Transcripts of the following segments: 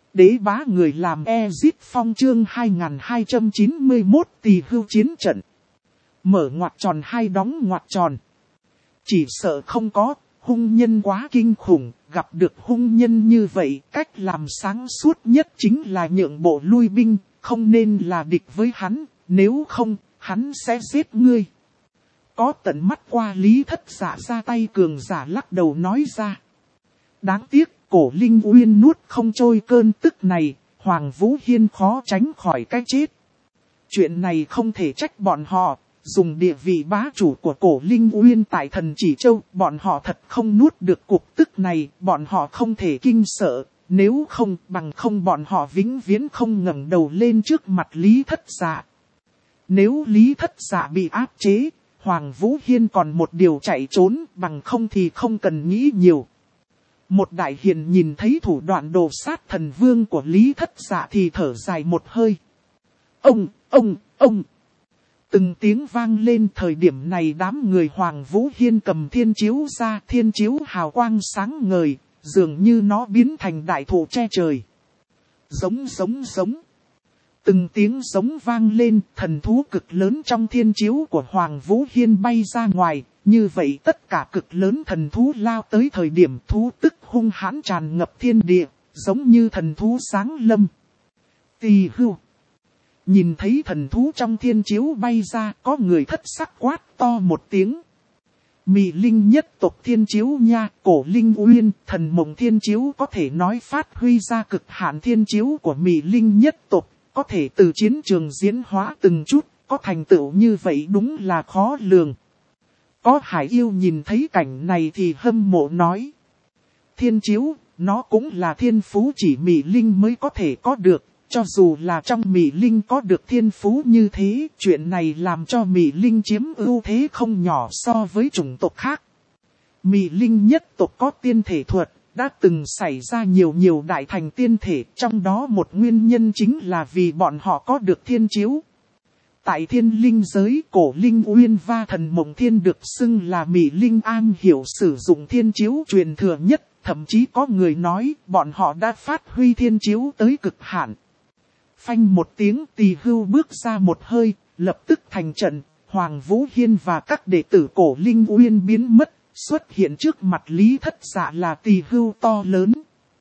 Đế bá người làm Ezit Phong chương 2291 Tỳ Hưu chiến trận. Mở ngoặc tròn hay đóng ngoặc tròn. Chỉ sợ không có, hung nhân quá kinh khủng, gặp được hung nhân như vậy, cách làm sáng suốt nhất chính là nhượng bộ lui binh, không nên là địch với hắn, nếu không, hắn sẽ giết ngươi. Có tận mắt qua Lý Thất Dạ ra tay cường giả lắc đầu nói ra. Đáng tiếc, Cổ Linh Uyên nuốt không trôi cơn tức này, Hoàng Vũ Hiên khó tránh khỏi cái chết. Chuyện này không thể trách bọn họ, dùng địa vị bá chủ của Cổ Linh Uyên tại Thần Chỉ Châu, bọn họ thật không nuốt được cục tức này, bọn họ không thể kinh sợ, nếu không bằng không bọn họ vĩnh viễn không ngẩng đầu lên trước mặt Lý Thất Dạ. Nếu Lý Thất Dạ bị áp chế, Hoàng Vũ Hiên còn một điều chạy trốn, bằng không thì không cần nghĩ nhiều. Một đại hiền nhìn thấy thủ đoạn đồ sát thần vương của Lý Thất Dạ thì thở dài một hơi. Ông! Từng tiếng vang lên, thời điểm này đám người Hoàng Vũ Hiên cầm thiên chiếu ra, thiên chiếu hào quang sáng ngời, dường như nó biến thành đại thụ che trời. Giống. Từng tiếng giống vang lên, thần thú cực lớn trong thiên chiếu của Hoàng Vũ Hiên bay ra ngoài. Như vậy tất cả cực lớn thần thú lao tới thời điểm thú tức hung hãn tràn ngập thiên địa, giống như thần thú sáng lâm. Tỳ Hưu. Nhìn thấy thần thú trong thiên chiếu bay ra, có người thất sắc quát to một tiếng. Mị Linh nhất tộc thiên chiếu nha, Cổ Linh Uyên, thần mộng thiên chiếu có thể nói phát huy ra cực hạn thiên chiếu của Mị Linh nhất tộc, có thể từ chiến trường diễn hóa từng chút, có thành tựu như vậy đúng là khó lường. Có hải yêu nhìn thấy cảnh này thì hâm mộ nói. Thiên chiếu, nó cũng là thiên phú chỉ Mị Linh mới có thể có được. Cho dù là trong Mị Linh có được thiên phú như thế, chuyện này làm cho Mị Linh chiếm ưu thế không nhỏ so với chủng tộc khác. Mị Linh nhất tộc có tiên thể thuật, đã từng xảy ra nhiều đại thành tiên thể, trong đó một nguyên nhân chính là vì bọn họ có được thiên chiếu. Tại thiên linh giới, Cổ Linh Uyên và thần mộng thiên được xưng là Mị Linh am hiểu sử dụng thiên chiếu truyền thừa nhất, thậm chí có người nói bọn họ đã phát huy thiên chiếu tới cực hạn. Phanh một tiếng, Tỳ Hưu bước ra một hơi, lập tức thành trận, Hoàng Vũ Hiên và các đệ tử Cổ Linh Uyên biến mất, xuất hiện trước mặt Lý Thất Dạ là Tỳ Hưu to lớn.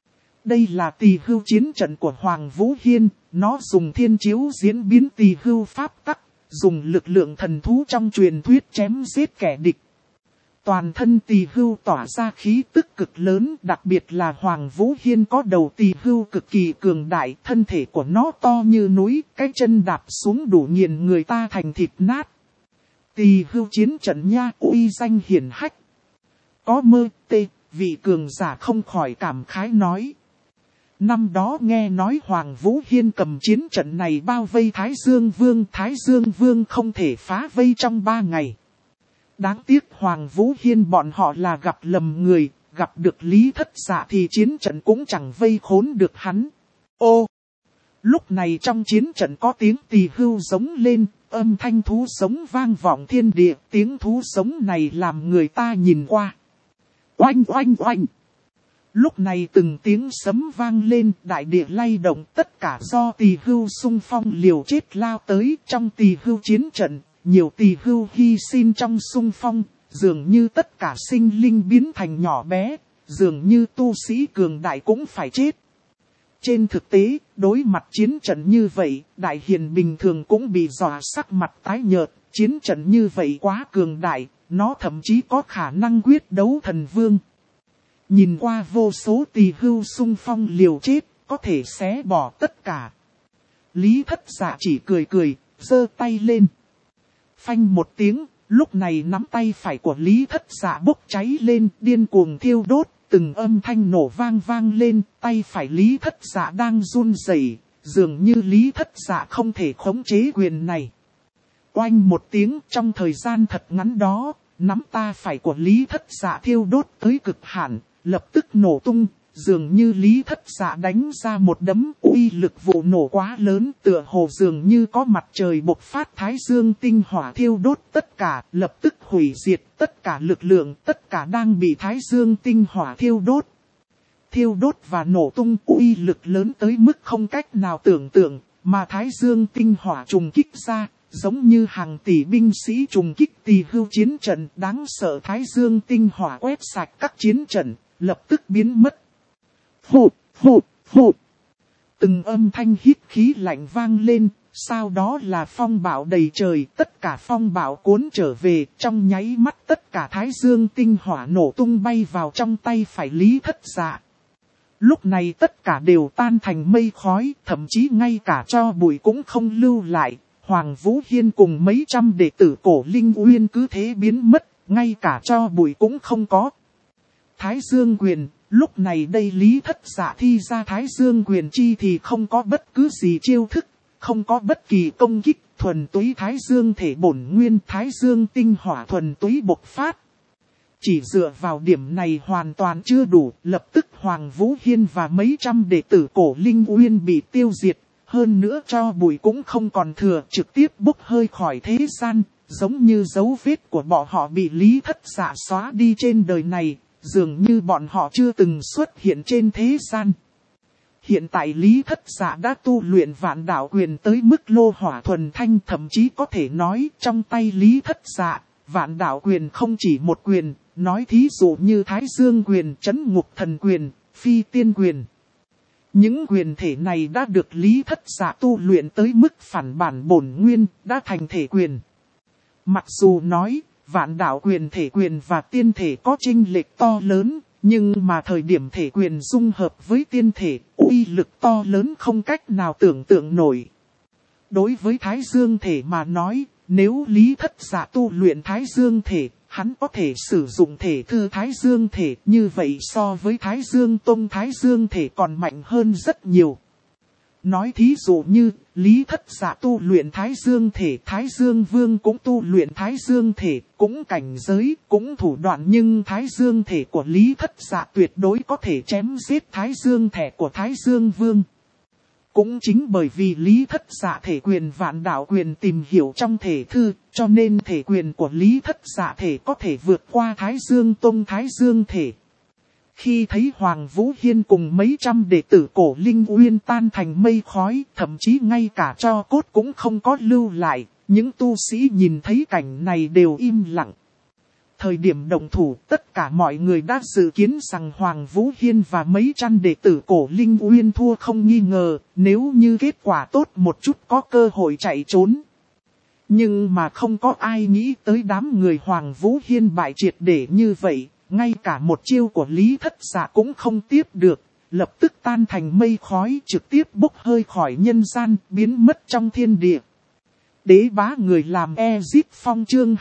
Đây là Tỳ Hưu chiến trận của Hoàng Vũ Hiên, nó dùng thiên chiếu diễn biến Tỳ Hưu pháp tắc, dùng lực lượng thần thú trong truyền thuyết chém giết kẻ địch. Toàn thân Tỳ Hưu tỏa ra khí tức cực lớn, đặc biệt là Hoàng Vũ Hiên có đầu Tỳ Hưu cực kỳ cường đại, thân thể của nó to như núi, cái chân đạp xuống đủ nghiền người ta thành thịt nát. Tỳ Hưu chiến trận nha, uy danh hiển hách. Có mơ tê, vị cường giả không khỏi cảm khái nói. Năm đó nghe nói Hoàng Vũ Hiên cầm chiến trận này bao vây Thái Dương Vương không thể phá vây trong 3 ngày. Đáng tiếc Hoàng Vũ Hiên bọn họ là gặp lầm người, gặp được Lý Thất Dạ thì chiến trận cũng chẳng vây khốn được hắn. Ô! Lúc này trong chiến trận có tiếng Tỳ Hưu giống lên, âm thanh thú sống vang vọng thiên địa, tiếng thú sống này làm người ta nhìn qua. Oanh! Lúc này từng tiếng sấm vang lên, đại địa lay động, tất cả do Tỳ Hưu xung phong liều chết lao tới. Trong Tỳ Hưu chiến trận, nhiều Tỳ Hưu hy sinh trong xung phong, dường như tất cả sinh linh biến thành nhỏ bé, dường như tu sĩ cường đại cũng phải chết. Trên thực tế, đối mặt chiến trận như vậy, đại hiền bình thường cũng bị dọa sắc mặt tái nhợt, chiến trận như vậy quá cường đại, nó thậm chí có khả năng quyết đấu thần vương. Nhìn qua vô số Tỳ Hưu xung phong liều chết, có thể xé bỏ tất cả. Lý Thất Dạ chỉ cười, giơ tay lên. Phanh một tiếng, lúc này nắm tay phải của Lý Thất Dạ bốc cháy lên, điên cuồng thiêu đốt, từng âm thanh nổ vang lên, tay phải Lý Thất Dạ đang run rẩy, dường như Lý Thất Dạ không thể khống chế quyền này. Oanh một tiếng, trong thời gian thật ngắn đó, nắm tay phải của Lý Thất Dạ thiêu đốt tới cực hạn, lập tức nổ tung, dường như Lý Thất Dạ đánh ra một đấm, uy lực vụ nổ quá lớn, tựa hồ dường như có mặt trời bộc phát thái dương tinh hỏa thiêu đốt tất cả, lập tức hủy diệt tất cả lực lượng, tất cả đang bị thái dương tinh hỏa thiêu đốt. thiêu đốt và nổ tung uy lực lớn tới mức không cách nào tưởng tượng, mà Thái Dương tinh hỏa trùng kích ra, giống như hàng tỷ binh sĩ trùng kích tỳ hưu chiến trận đáng sợ. Thái Dương tinh hỏa quét sạch các chiến trận, lập tức biến mất. Phụt, phụt, phụt. Từng âm thanh hít khí lạnh vang lên, sau đó là phong bão đầy trời, tất cả phong bão cuốn trở về, trong nháy mắt tất cả Thái Dương tinh hỏa nổ tung bay vào trong tay phải Lý Thất Dạ. Lúc này tất cả đều tan thành mây khói, thậm chí ngay cả tro bụi cũng không lưu lại. Hoàng Vũ Hiên cùng mấy trăm đệ tử Cổ Linh Uyên cứ thế biến mất, ngay cả tro bụi cũng không có. Thái Dương quyền, lúc này đây Lý Thất Dạ thi ra Thái Dương quyền chi thì không có bất cứ gì chiêu thức, không có bất kỳ công kích, thuần túy Thái Dương thể bổn nguyên, Thái Dương tinh hỏa thuần túy bộc phát. Chỉ dựa vào điểm này hoàn toàn chưa đủ, lập tức Hoàng Vũ Hiên và mấy trăm đệ tử Cổ Linh Uyên bị tiêu diệt, hơn nữa tro bụi cũng không còn thừa, trực tiếp bốc hơi khỏi thế gian, giống như dấu vết của bọn họ bị Lý Thất Dạ xóa đi trên đời này, dường như bọn họ chưa từng xuất hiện trên thế gian. Hiện tại Lý Thất Dạ đã tu luyện Vạn Đạo Quyền tới mức lô hỏa thuần thanh, thậm chí có thể nói trong tay Lý Thất Dạ, Vạn Đạo Quyền không chỉ một quyền, nói thí dụ như Thái Dương Quyền, Trấn Ngục Thần Quyền, Phi Tiên Quyền. Những quyền thể này đã được Lý Thất Dạ tu luyện tới mức phản bản bổn nguyên, đã thành thể quyền. Mặc dù nói, Vạn Đạo Quyền thể quyền và tiên thể có chênh lệch to lớn, nhưng mà thời điểm thể quyền dung hợp với tiên thể, uy lực to lớn không cách nào tưởng tượng nổi. Đối với Thái Dương thể mà nói, nếu Lý Thất Dạ tu luyện Thái Dương thể, hắn có thể sử dụng thể thư Thái Dương thể, như vậy so với Thái Dương Tông Thái Dương thể còn mạnh hơn rất nhiều. Nói thí dụ như, Lý Thất Dạ tu luyện Thái Dương thể, Thái Dương Vương cũng tu luyện Thái Dương thể, cũng cảnh giới, cũng thủ đoạn, nhưng Thái Dương thể của Lý Thất Dạ tuyệt đối có thể chém giết Thái Dương thể của Thái Dương Vương. Cũng chính bởi vì Lý Thất Dạ thể quyền Vạn Đạo Quyền tìm hiểu trong thể thư, cho nên thể quyền của Lý Thất Dạ thể có thể vượt qua Thái Dương Tông Thái Dương thể. Khi thấy Hoàng Vũ Hiên cùng mấy trăm đệ tử Cổ Linh Uyên tan thành mây khói, thậm chí ngay cả tro cốt cũng không có lưu lại, những tu sĩ nhìn thấy cảnh này đều im lặng. Thời điểm động thủ, tất cả mọi người đã dự kiến rằng Hoàng Vũ Hiên và mấy trăm đệ tử Cổ Linh Uyên thua không nghi ngờ, nếu như kết quả tốt một chút có cơ hội chạy trốn. Nhưng mà không có ai nghĩ tới đám người Hoàng Vũ Hiên bại triệt để như vậy, ngay cả một chiêu của Lý Thất Dạ cũng không tiếp được, lập tức tan thành mây khói, trực tiếp bốc hơi khỏi nhân gian, biến mất trong thiên địa. Đế bá người làm Ezip Phong chương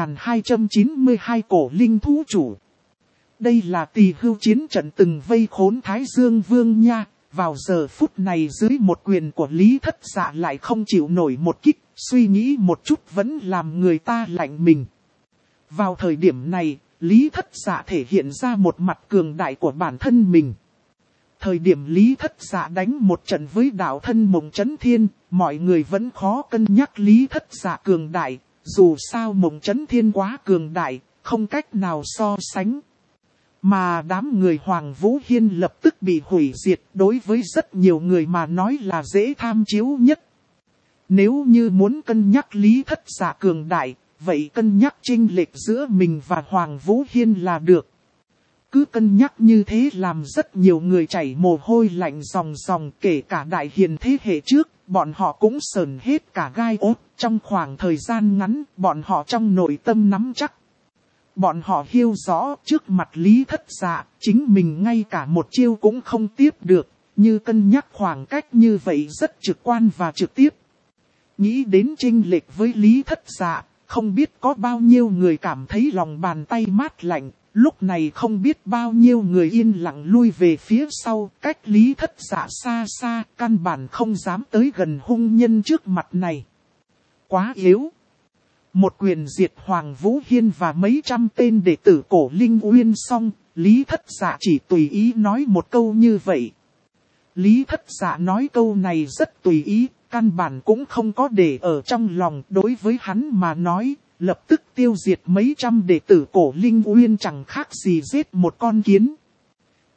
2292 Cổ Linh Thú Chủ. Đây là tỳ hưu chiến trận từng vây khốn Thái Dương Vương nha, vào giờ phút này dưới một quyền của Lý Thất Dạ lại không chịu nổi một kích, suy nghĩ một chút vẫn làm người ta lạnh mình. Vào thời điểm này, Lý Thất Dạ thể hiện ra một mặt cường đại của bản thân mình. Thời điểm Lý Thất Dạ đánh một trận với đạo thân Mộng Chấn Thiên, mọi người vẫn khó cân nhắc Lý Thất Dạ cường đại, dù sao Mộng Chấn Thiên quá cường đại, không cách nào so sánh. Mà đám người Hoàng Vũ Hiên lập tức bị hủy diệt, đối với rất nhiều người mà nói là dễ tham chiếu nhất. Nếu như muốn cân nhắc Lý Thất Dạ cường đại, vậy cân nhắc chênh lệch giữa mình và Hoàng Vũ Hiên là được. Cứ cân nhắc như thế làm rất nhiều người chảy mồ hôi lạnh ròng ròng, kể cả đại hiền thế hệ trước, bọn họ cũng sờn hết cả gai ốt. Trong khoảng thời gian ngắn, bọn họ trong nội tâm nắm chắc. Bọn họ hiểu rõ trước mặt Lý Thất Dạ, chính mình ngay cả một chiêu cũng không tiếp được, như cân nhắc khoảng cách như vậy rất trực quan và trực tiếp. Nghĩ đến chênh lệch với Lý Thất Dạ, không biết có bao nhiêu người cảm thấy lòng bàn tay mát lạnh, lúc này không biết bao nhiêu người yên lặng lui về phía sau, cách Lý Thất Dạ xa xa, căn bản không dám tới gần hung nhân trước mặt này. Quá yếu. Một quyền diệt Hoàng Vũ Hiên và mấy trăm tên đệ tử Cổ Linh Uyên xong, Lý Thất Dạ chỉ tùy ý nói một câu như vậy. Lý Thất Dạ nói câu này rất tùy ý, căn bản cũng không có để ở trong lòng. Đối với hắn mà nói, lập tức tiêu diệt mấy trăm đệ tử Cổ Linh Uyên chẳng khác gì giết một con kiến.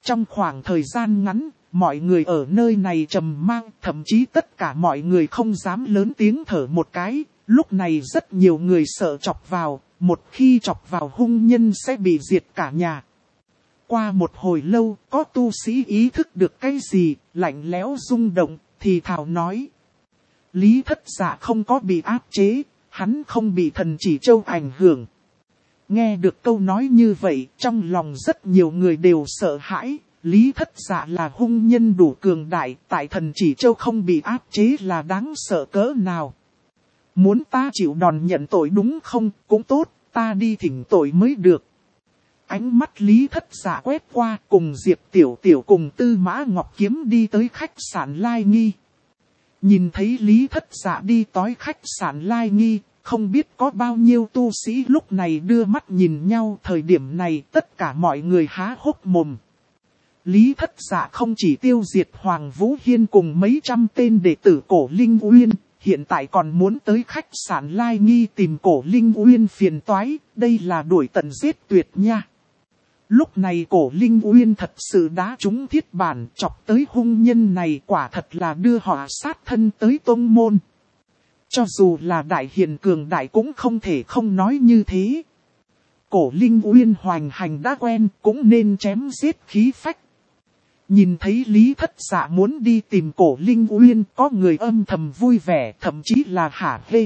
Trong khoảng thời gian ngắn, mọi người ở nơi này trầm mang, thậm chí tất cả mọi người không dám lớn tiếng thở một cái. Lúc này rất nhiều người sợ chọc vào, một khi chọc vào hung nhân sẽ bị diệt cả nhà. Qua một hồi lâu, có tu sĩ ý thức được cái gì, lạnh lẽo rung động, thì thào nói. Lý Thất Dạ không có bị áp chế, hắn không bị thần chỉ châu ảnh hưởng. Nghe được câu nói như vậy, trong lòng rất nhiều người đều sợ hãi. Lý Thất Dạ là hung nhân đủ cường đại, tại thần chỉ châu không bị áp chế là đáng sợ cỡ nào. Muốn ta chịu đòn nhận tội đúng không, cũng tốt, ta đi thỉnh tội mới được. Ánh mắt Lý Thất Dạ quét qua, cùng Diệp Tiểu Tiểu cùng Tư Mã Ngọc Kiếm đi tới khách sạn Lai Nghi. Nhìn thấy Lý Thất Dạ đi tới khách sạn Lai Nghi, không biết có bao nhiêu tu sĩ lúc này đưa mắt nhìn nhau. Thời điểm này tất cả mọi người há hốc mồm. Lý Thất Dạ không chỉ tiêu diệt Hoàng Vũ Hiên cùng mấy trăm tên đệ tử Cổ Linh Uyên, hiện tại còn muốn tới khách sạn Lai Nghi tìm Cổ Linh Uyên phiền toái, đây là đuổi tận giết tuyệt nha. Lúc này Cổ Linh Uyên thật sự đã trúng thiết bản, chọc tới hung nhân này, quả thật là đưa họ sát thân tới tông môn. Cho dù là đại hiền cường đại cũng không thể không nói như thế. Cổ Linh Uyên hoành hành đã quen, cũng nên chém giết khí phách. Nhìn thấy Lý Thất Dạ muốn đi tìm Cổ Linh Uyên, có người âm thầm vui vẻ, thậm chí là hả hê.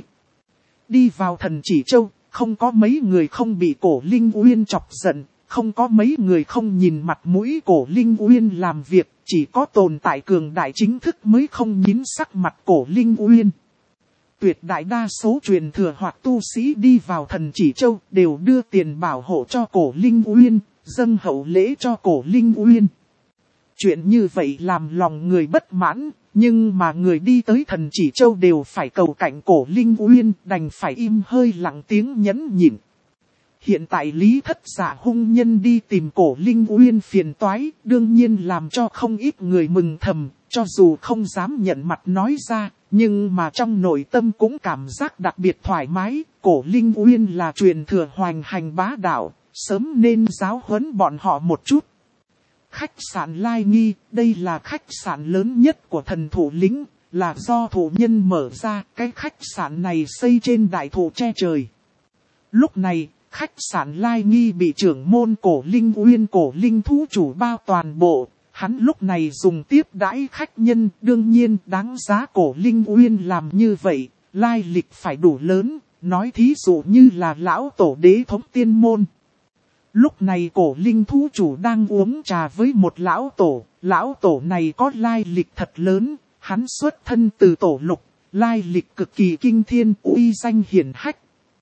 Đi vào thần chỉ châu, không có mấy người không bị Cổ Linh Uyên chọc giận, không có mấy người không nhìn mặt mũi Cổ Linh Uyên làm việc, chỉ có tồn tại cường đại chính thức mới không nhín sắc mặt Cổ Linh Uyên. Tuyệt đại đa số truyền thừa hoặc tu sĩ đi vào thần chỉ châu đều đưa tiền bảo hộ cho Cổ Linh Uyên, dâng hậu lễ cho Cổ Linh Uyên. Chuyện như vậy làm lòng người bất mãn, nhưng mà người đi tới thần chỉ châu đều phải cầu cạnh Cổ Linh Uyên, đành phải im hơi lặng tiếng nhẫn nhịn. Hiện tại Lý Thất Dạ hung nhân đi tìm Cổ Linh Uyên phiền toái, đương nhiên làm cho không ít người mừng thầm, cho dù không dám nhận mặt nói ra, nhưng mà trong nội tâm cũng cảm giác đặc biệt thoải mái. Cổ Linh Uyên là truyền thừa hoành hành bá đạo, sớm nên giáo huấn bọn họ một chút. Khách sạn Lai Nghi, đây là khách sạn lớn nhất của thần thủ lĩnh, là do thủ nhân mở ra. Cái khách sạn này xây trên đại thụ che trời. Lúc này, khách sạn Lai Nghi bị trưởng môn Cổ Linh Uyên Cổ Linh thú chủ bao toàn bộ. Hắn lúc này dùng tiếp đãi khách nhân, đương nhiên đáng giá Cổ Linh Uyên làm như vậy, lai lịch phải đủ lớn, nói thí dụ như là lão tổ đế thống tiên môn. Lúc này Cổ Linh thú chủ đang uống trà với một lão tổ này có lai lịch thật lớn, hắn xuất thân từ tổ lục, lai lịch cực kỳ kinh thiên, uy danh hiển hách.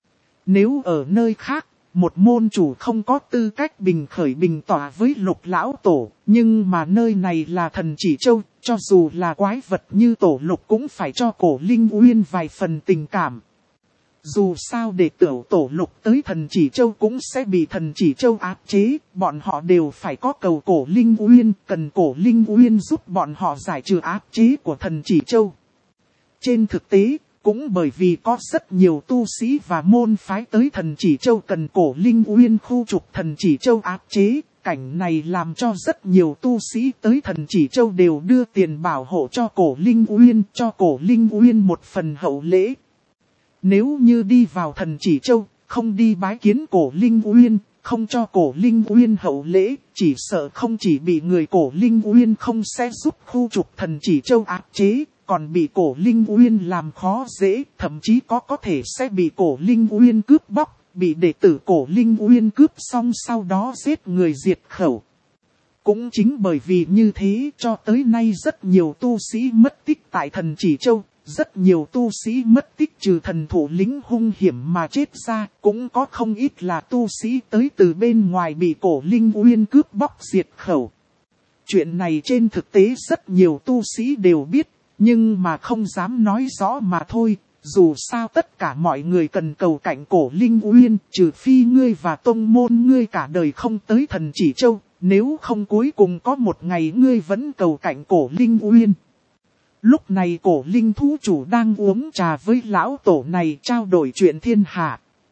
Nếu ở nơi khác, một môn chủ không có tư cách bình khởi bình tỏa với lục lão tổ, nhưng mà nơi này là thần chỉ châu, cho dù là quái vật như tổ lục cũng phải cho Cổ Linh Uyên vài phần tình cảm. Dù sao để tổ lục tới thần chỉ châu cũng sẽ bị thần chỉ châu áp chế, bọn họ đều phải có cầu Cổ Linh Uyên, cần Cổ Linh Uyên giúp bọn họ giải trừ áp chế của thần chỉ châu. Trên thực tế, cũng bởi vì có rất nhiều tu sĩ và môn phái tới thần chỉ châu cần Cổ Linh Uyên khu trục thần chỉ châu áp chế, cảnh này làm cho rất nhiều tu sĩ tới thần chỉ châu đều đưa tiền bảo hộ cho Cổ Linh Uyên, cho Cổ Linh Uyên một phần hậu lễ. Nếu như đi vào thần chỉ châu, không đi bái kiến Cổ Linh Uyên, không cho Cổ Linh Uyên hậu lễ, chỉ sợ không chỉ bị người Cổ Linh Uyên không sẽ giúp khu trục thần chỉ châu áp chế, còn bị Cổ Linh Uyên làm khó dễ, thậm chí có thể sẽ bị Cổ Linh Uyên cướp bóc, bị đệ tử Cổ Linh Uyên cướp xong sau đó giết người diệt khẩu. Cũng chính bởi vì như thế cho tới nay rất nhiều tu sĩ mất tích tại thần chỉ châu. Rất nhiều tu sĩ mất tích trừ thần thủ lĩnh hung hiểm mà chết ra, cũng có không ít là tu sĩ tới từ bên ngoài bị Cổ Linh Uyên cướp bóc diệt khẩu. Chuyện này trên thực tế rất nhiều tu sĩ đều biết, nhưng mà không dám nói rõ mà thôi. Dù sao tất cả mọi người cần cầu cạnh Cổ Linh Uyên, trừ phi ngươi và tông môn ngươi cả đời không tới thần chỉ châu, nếu không cuối cùng có một ngày ngươi vẫn cầu cạnh Cổ Linh Uyên. Lúc này Cổ Linh thú chủ đang uống trà với lão tổ này trao đổi chuyện thiên hạ.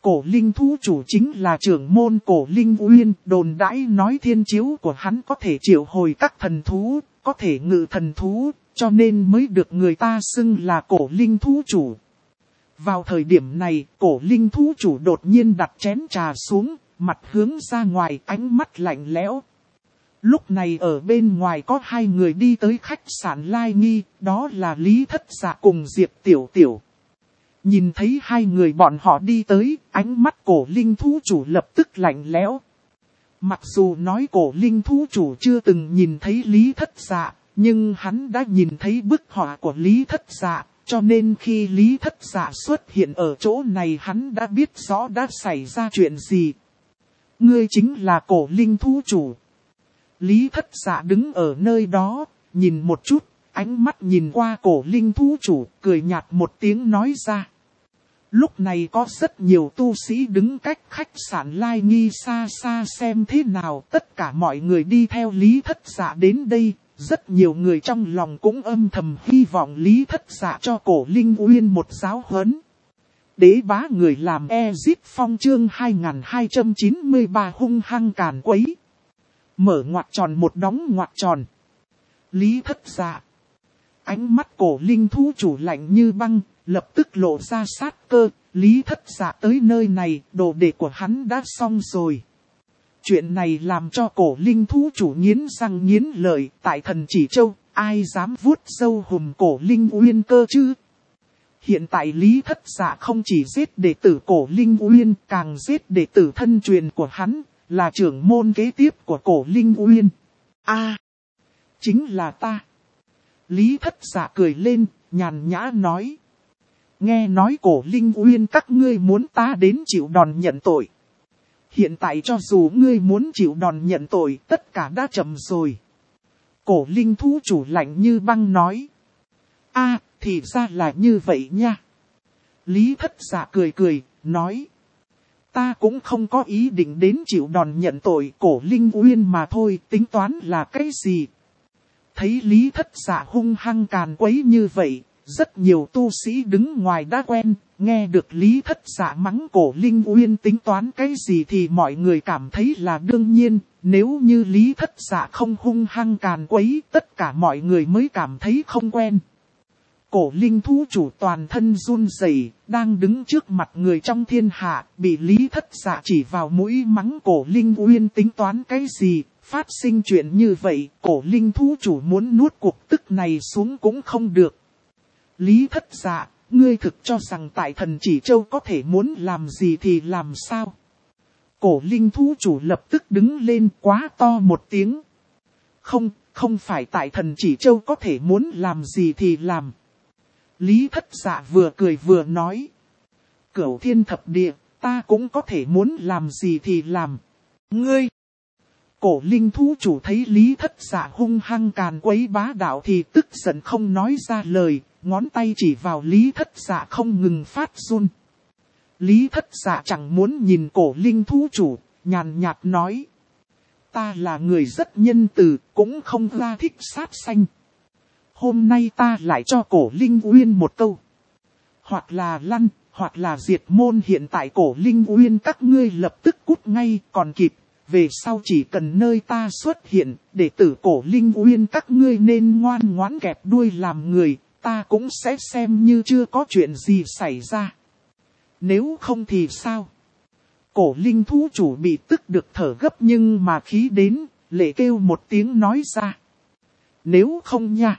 Cổ linh thú chủ chính là trưởng môn Cổ Linh Uyên, đồn đãi nói thiên chiếu của hắn có thể triệu hồi các thần thú, có thể ngự thần thú, cho nên mới được người ta xưng là Cổ Linh thú chủ. Vào thời điểm này, Cổ Linh thú chủ đột nhiên đặt chén trà xuống, mặt hướng ra ngoài, ánh mắt lạnh lẽo. Lúc này ở bên ngoài có hai người đi tới khách sạn Lai Nghi, đó là Lý Thất Dạ cùng Diệp Tiểu Tiểu. Nhìn thấy hai người bọn họ đi tới, ánh mắt Cổ Linh thú chủ lập tức lạnh lẽo. Mặc dù nói Cổ Linh thú chủ chưa từng nhìn thấy Lý Thất Dạ, nhưng hắn đã nhìn thấy bức họa của Lý Thất Dạ, cho nên khi Lý Thất Dạ xuất hiện ở chỗ này hắn đã biết rõ đã xảy ra chuyện gì. Ngươi chính là Cổ Linh thú chủ. Lý Thất Dạ đứng ở nơi đó, nhìn một chút, ánh mắt nhìn qua Cổ Linh thú chủ, cười nhạt một tiếng nói ra. Lúc này có rất nhiều tu sĩ đứng cách khách sạn Lai Nghi xa xa xem thế nào, tất cả mọi người đi theo Lý Thất Dạ đến đây, rất nhiều người trong lòng cũng âm thầm hy vọng Lý Thất Dạ cho Cổ Linh Uyên một giáo huấn. Đế bá người làm Ezit Phong chương 2293 hung hăng càn quấy. Mở ngoặc tròn một đóng ngoặc tròn. Lý Thất Dạ. Ánh mắt Cổ Linh thú chủ lạnh như băng, lập tức lộ ra sát cơ. Lý Thất Dạ tới nơi này, đồ đệ của hắn đã xong rồi. Chuyện này làm cho Cổ Linh thú chủ nghiến răng nghiến lợi, tại Thần Chỉ Châu, ai dám vuốt râu hùm Cổ Linh Uyên cơ chứ? Hiện tại Lý Thất Dạ không chỉ giết đệ tử Cổ Linh Uyên, càng giết đệ tử thân truyền của hắn, là trưởng môn kế tiếp của Cổ Linh Uyên. Chính là ta. Lý Thất Dạ cười lên, nhàn nhã nói. Nghe nói Cổ Linh Uyên các ngươi muốn ta đến chịu đòn nhận tội. Hiện tại cho dù ngươi muốn chịu đòn nhận tội, tất cả đã chậm rồi. Cổ Linh thú chủ lạnh như băng nói. Thì ra là như vậy nha. Lý Thất Dạ cười cười, nói. Ta cũng không có ý định đến chịu đòn nhận tội Cổ Linh Uyên mà thôi, tính toán là cái gì. Thấy Lý Thất Dạ hung hăng càn quấy như vậy, rất nhiều tu sĩ đứng ngoài đã quen, nghe được Lý Thất Dạ mắng Cổ Linh Uyên tính toán cái gì thì mọi người cảm thấy là đương nhiên, nếu như Lý Thất Dạ không hung hăng càn quấy, tất cả mọi người mới cảm thấy không quen. Cổ Linh thú chủ toàn thân run rẩy, đang đứng trước mặt người trong thiên hạ, bị Lý Thất Dạ chỉ vào mũi mắng Cổ Linh Uyên tính toán cái gì, phát sinh chuyện như vậy, Cổ Linh thú chủ muốn nuốt cuộc tức này xuống cũng không được. Lý Thất Dạ, ngươi thực cho rằng tại Thần Chỉ Châu có thể muốn làm gì thì làm sao? Cổ Linh thú chủ lập tức đứng lên quá to một tiếng. Không phải tại Thần Chỉ Châu có thể muốn làm gì thì làm. Lý Thất Dạ vừa cười vừa nói. Cửu thiên thập địa, ta cũng có thể muốn làm gì thì làm. Ngươi! Cổ Linh thú chủ thấy Lý Thất Dạ hung hăng càn quấy bá đạo thì tức giận không nói ra lời, ngón tay chỉ vào Lý Thất Dạ không ngừng phát run. Lý Thất Dạ chẳng muốn nhìn Cổ Linh thú chủ, nhàn nhạt nói. Ta là người rất nhân từ, cũng không ra thích sát sanh. Hôm nay ta lại cho Cổ Linh Uyên một câu. Hoặc là lăn, hoặc là diệt môn. Hiện tại Cổ Linh Uyên các ngươi lập tức cút ngay còn kịp. Về sau chỉ cần nơi ta xuất hiện, đệ tử Cổ Linh Uyên các ngươi nên ngoan ngoãn kẹp đuôi làm người, ta cũng sẽ xem như chưa có chuyện gì xảy ra. Nếu không thì sao? Cổ Linh thú chủ bị tức được thở gấp nhưng mà khí đến, lệ kêu một tiếng nói ra. Nếu không nha.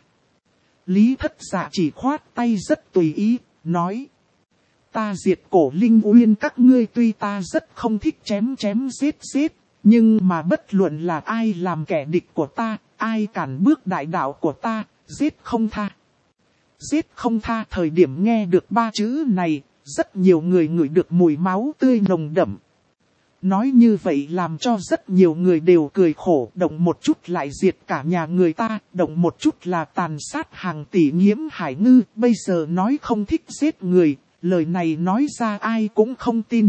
Lý Thất Dạ chỉ khoát tay rất tùy ý, nói. Ta diệt Cổ Linh Uyên các ngươi tuy ta rất không thích chém giết, nhưng mà bất luận là ai làm kẻ địch của ta, ai cản bước đại đạo của ta, giết không tha. Giết không tha thời điểm nghe được ba chữ này, rất nhiều người ngửi được mùi máu tươi nồng đậm. Nói như vậy làm cho rất nhiều người đều cười khổ, động một chút lại diệt cả nhà người ta, động một chút là tàn sát hàng tỷ Nghiễm Hải Ngư, bây giờ nói không thích giết người, lời này nói ra ai cũng không tin.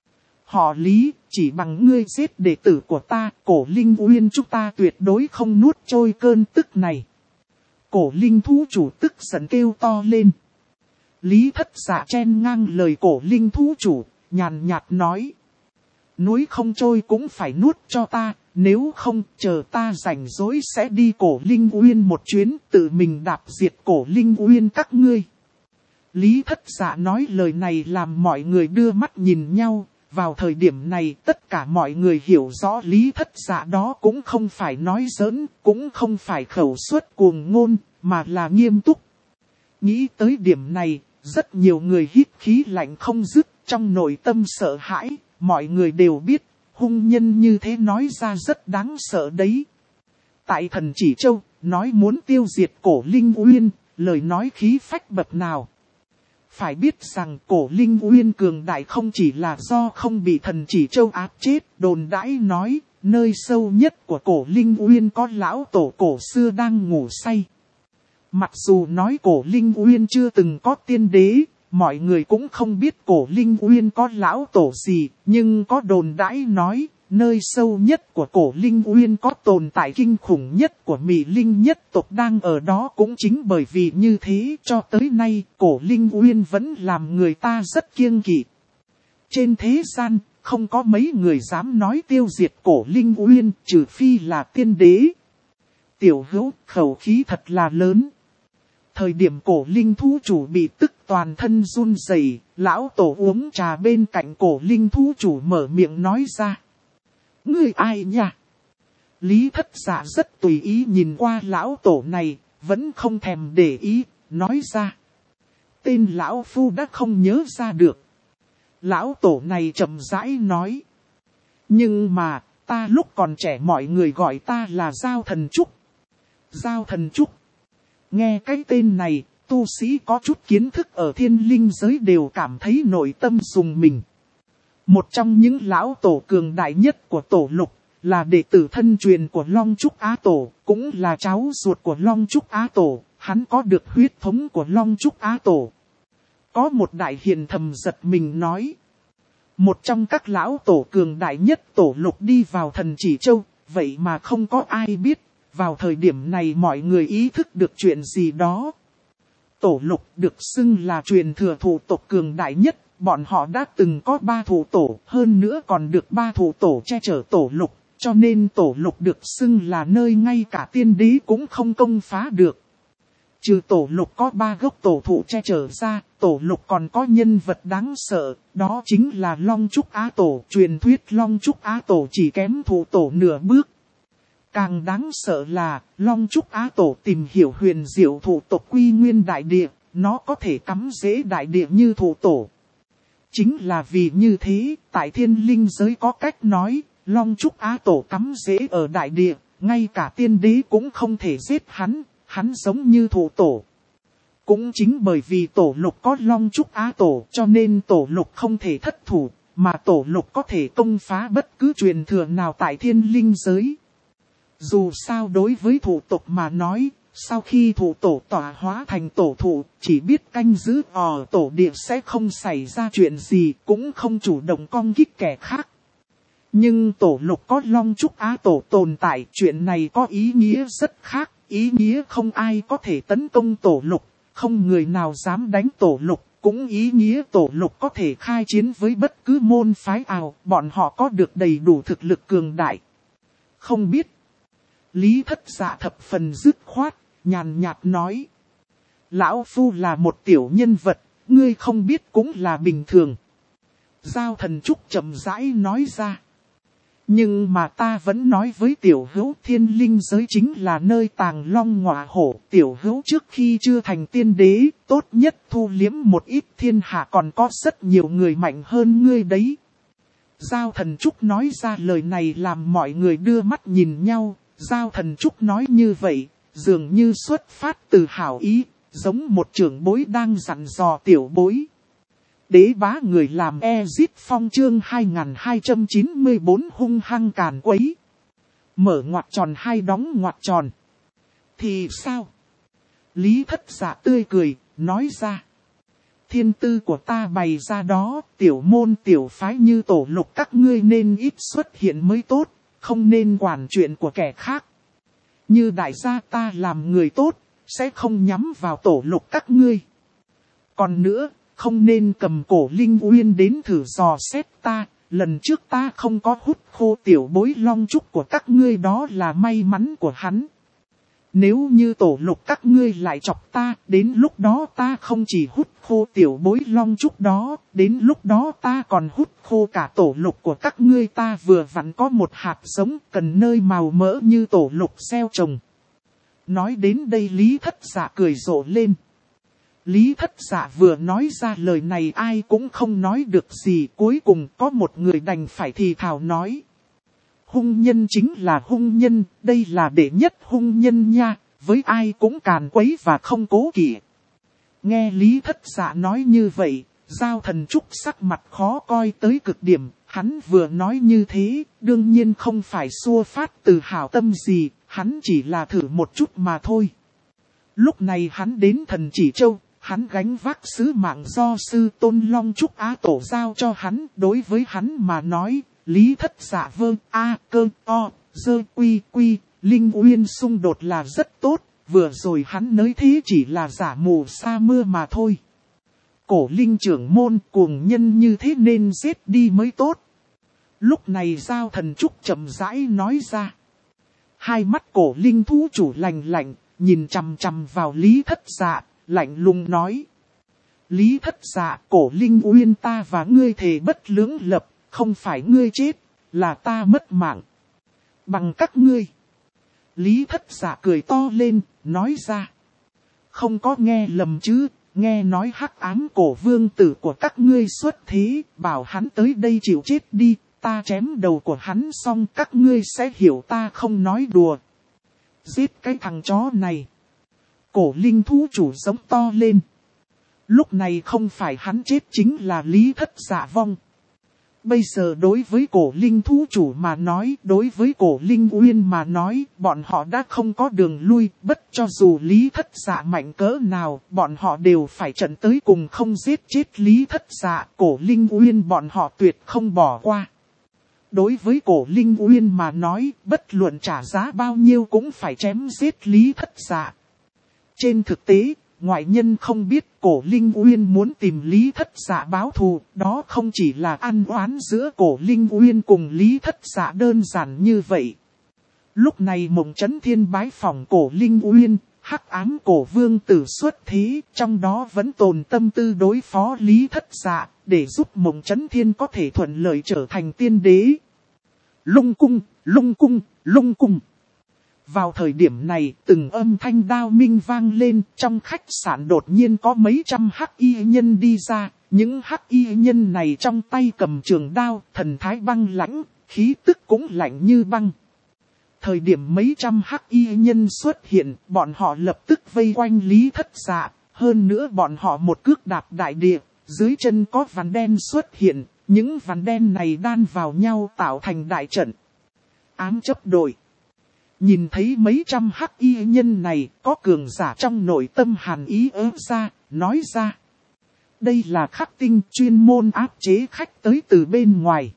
Họ Lý, chỉ bằng ngươi giết đệ tử của ta, Cổ Linh Uyên chúng ta tuyệt đối không nuốt trôi cơn tức này. Cổ Linh thú chủ tức giận kêu to lên. Lý Thất Dạ chen ngang lời Cổ Linh thú chủ, nhàn nhạt nói. Núi không trôi cũng phải nuốt cho ta, nếu không chờ ta rảnh rỗi sẽ đi Cổ Linh Uyên một chuyến, tự mình đạp diệt Cổ Linh Uyên các ngươi. Lý Thất Dạ nói lời này làm mọi người đưa mắt nhìn nhau. Vào thời điểm này tất cả mọi người hiểu rõ Lý Thất Dạ đó cũng không phải nói giỡn, cũng không phải khẩu suất cuồng ngôn, mà là nghiêm túc. Nghĩ tới điểm này, rất nhiều người hít khí lạnh không dứt, trong nội tâm sợ hãi, mọi người đều biết, hung nhân như thế nói ra rất đáng sợ đấy. Tại Thần Chỉ Châu, nói muốn tiêu diệt Cổ Linh Uyên, lời nói khí phách bậc nào. Phải biết rằng Cổ Linh Uyên cường đại không chỉ là do không bị Thần Chỉ Châu áp chết, đồn đãi nói, nơi sâu nhất của Cổ Linh Uyên có lão tổ cổ xưa đang ngủ say. Mặc dù nói Cổ Linh Uyên chưa từng có tiên đế, mọi người cũng không biết Cổ Linh Uyên có lão tổ gì, nhưng có đồn đãi nói, nơi sâu nhất của Cổ Linh Uyên có tồn tại kinh khủng nhất của Mị Linh nhất tộc đang ở đó. Cũng chính bởi vì như thế cho tới nay Cổ Linh Uyên vẫn làm người ta rất kiêng kỵ. Trên thế gian không có mấy người dám nói tiêu diệt Cổ Linh Uyên trừ phi là tiên đế. Tiểu Hữu, khẩu khí thật là lớn. Thời điểm Cổ Linh thú chủ bị tức toàn thân run rẩy, lão tổ uống trà bên cạnh Cổ Linh thú chủ mở miệng nói ra. Ngươi ai nha? Lý Thất Dạ rất tùy ý nhìn qua lão tổ này, vẫn không thèm để ý, nói ra. Tên lão phu đã không nhớ ra được. Lão tổ này chậm rãi nói. Nhưng mà, ta lúc còn trẻ mọi người gọi ta là Giao Thần Trúc. Giao Thần Trúc. Nghe cái tên này, tu sĩ có chút kiến thức ở thiên linh giới đều cảm thấy nội tâm rùng mình. Một trong những lão tổ cường đại nhất của tổ lục, là đệ tử thân truyền của Long Trúc Á Tổ, cũng là cháu ruột của Long Trúc Á Tổ, hắn có được huyết thống của Long Trúc Á Tổ. Có một đại hiền thầm giật mình nói. Một trong các lão tổ cường đại nhất tổ lục đi vào Thần Chỉ Châu, vậy mà không có ai biết, vào thời điểm này mọi người ý thức được chuyện gì đó. Tổ lục được xưng là truyền thừa thủ tộc cường đại nhất. Bọn họ đã từng có 3 thủ tổ, hơn nữa còn được 3 thủ tổ che chở tổ lục, cho nên tổ lục được xưng là nơi ngay cả tiên đế cũng không công phá được. Trừ tổ lục có 3 gốc tổ thụ che chở ra, tổ lục còn có nhân vật đáng sợ, đó chính là Long Trúc Á Tổ. Truyền thuyết Long Trúc Á Tổ chỉ kém thủ tổ nửa bước. Càng đáng sợ là, Long Trúc Á Tổ tìm hiểu huyền diệu thủ tộc quy nguyên đại địa, nó có thể cắm rễ đại địa như thủ tổ. Chính là vì như thế, tại thiên linh giới có cách nói, Long Trúc Á Tổ cắm rễ ở đại địa, ngay cả tiên đế cũng không thể giết hắn, hắn giống như thủ tổ. Cũng chính bởi vì tổ lục có Long Trúc Á Tổ cho nên tổ lục không thể thất thủ, mà tổ lục có thể công phá bất cứ truyền thừa nào tại thiên linh giới. Dù sao đối với thủ tộc mà nói, sau khi thủ tổ tỏa hóa thành tổ thụ, chỉ biết canh giữ ở tổ địa sẽ không xảy ra chuyện gì, cũng không chủ động công kích kẻ khác. Nhưng tổ lục có Long Trúc Á Tổ tồn tại, chuyện này có ý nghĩa rất khác, ý nghĩa không ai có thể tấn công tổ lục, không người nào dám đánh tổ lục, cũng ý nghĩa tổ lục có thể khai chiến với bất cứ môn phái nào, bọn họ có được đầy đủ thực lực cường đại. Không biết. Lý Thất Dạ thập phần dứt khoát, nhàn nhạt nói. Lão Phu là một tiểu nhân vật, ngươi không biết cũng là bình thường. Giao Thần Trúc chậm rãi nói ra. Nhưng mà ta vẫn nói với tiểu hữu, thiên linh giới chính là nơi tàng long ngọa hổ. Tiểu hữu trước khi chưa thành tiên đế, tốt nhất thu liếm một ít, thiên hạ còn có rất nhiều người mạnh hơn ngươi đấy. Giao Thần Trúc nói ra lời này làm mọi người đưa mắt nhìn nhau. Giao Thần Trúc nói như vậy, dường như xuất phát từ hảo ý, giống một trưởng bối đang dặn dò tiểu bối. Đế bá người làm Ezit Phong chương 2294 hung hăng càn quấy. Mở ngoặc tròn hay đóng ngoặc tròn. Thì sao? Lý Thất Dạ tươi cười, nói ra. Thiên tư của ta bày ra đó, tiểu môn tiểu phái như tổ lục các ngươi nên ít xuất hiện mới tốt, không nên quản chuyện của kẻ khác. Như đại gia ta làm người tốt, sẽ không nhắm vào tổ lục các ngươi. Còn nữa, không nên cầm cổ Linh Uyên đến thử dò xét ta, lần trước ta không có hút khô tiểu bối long trúc của các ngươi đó là may mắn của hắn. Nếu như tổ lục các ngươi lại chọc ta, đến lúc đó ta không chỉ hút khô tiểu bối long trúc đó, đến lúc đó ta còn hút khô cả tổ lục của các ngươi. Ta vừa vặn có một hạt giống cần nơi màu mỡ như tổ lục gieo trồng. Nói đến đây Lý Thất Dạ cười rộ lên. Lý Thất Dạ vừa nói ra lời này ai cũng không nói được gì, cuối cùng có một người đành phải thì thào nói. Hung nhân chính là hung nhân, đây là đệ nhất hung nhân nha, với ai cũng càn quấy và không cố kỵ. Nghe Lý Thất Dạ nói như vậy, Giao Thần Trúc sắc mặt khó coi tới cực điểm, hắn vừa nói như thế, đương nhiên không phải xua phát từ hảo tâm gì, hắn chỉ là thử một chút mà thôi. Lúc này hắn đến Thần Chỉ Châu, hắn gánh vác sứ mạng do sư Tôn Long Trúc Á Tổ giao cho hắn, đối với hắn mà nói. Lý Thất Dạ vơ a cơ o dơ quy quy, Linh Uyên xung đột là rất tốt, vừa rồi hắn nói thế chỉ là giả mù sa mưa mà thôi. Cổ Linh trưởng môn cuồng nhân như thế nên giết đi mới tốt. Lúc này Giao Thần Trúc chậm rãi nói ra. Hai mắt Cổ Linh thú chủ lạnh lạnh, nhìn chằm chằm vào Lý Thất Dạ, lạnh lùng nói. Lý Thất Dạ, Cổ Linh Uyên ta và ngươi thề bất lưỡng lập. Không phải ngươi chết, là ta mất mạng. Bằng các ngươi. Lý Thất Dạ cười to lên, nói ra. Không có nghe lầm chứ, nghe nói hắc ám cổ vương tử của các ngươi xuất thế, bảo hắn tới đây chịu chết đi, ta chém đầu của hắn xong các ngươi sẽ hiểu ta không nói đùa. Giết cái thằng chó này. Cổ Linh thú chủ giống to lên. Lúc này không phải hắn chết chính là Lý Thất Dạ vong. Bây giờ đối với Cổ Linh thú chủ mà nói, đối với Cổ Linh Uyên mà nói, bọn họ đã không có đường lui, bất cho dù Lý Thất Dạ mạnh cỡ nào, bọn họ đều phải trận tới cùng không giết chết Lý Thất Dạ, Cổ Linh Uyên bọn họ tuyệt không bỏ qua. Đối với Cổ Linh Uyên mà nói, bất luận trả giá bao nhiêu cũng phải chém giết Lý Thất Dạ. Trên thực tế, ngoại nhân không biết Cổ Linh Uyên muốn tìm Lý Thất Dạ báo thù, đó không chỉ là ăn oán giữa Cổ Linh Uyên cùng Lý Thất Dạ đơn giản như vậy. Lúc này Mộng Chấn Thiên bái phỏng Cổ Linh Uyên, hắc ám cổ vương tử xuất thế, trong đó vẫn tồn tâm tư đối phó Lý Thất Dạ, để giúp Mộng Chấn Thiên có thể thuận lợi trở thành tiên đế. Lung cung, lung cung, lung cung. Vào thời điểm này, từng âm thanh đao minh vang lên, trong khách sạn đột nhiên có mấy trăm hắc y nhân đi ra, những hắc y nhân này trong tay cầm trường đao, thần thái băng lãnh, khí tức cũng lạnh như băng. Thời điểm mấy trăm hắc y nhân xuất hiện, bọn họ lập tức vây quanh Lý Thất Dạ, hơn nữa bọn họ một cước đạp đại địa, dưới chân có vằn đen xuất hiện, những vằn đen này đan vào nhau tạo thành đại trận. Ám chấp đội. Nhìn thấy mấy trăm hắc y nhân này, có cường giả trong nội tâm hàn ý ớt ra, nói ra. Đây là khắc tinh chuyên môn áp chế khách tới từ bên ngoài.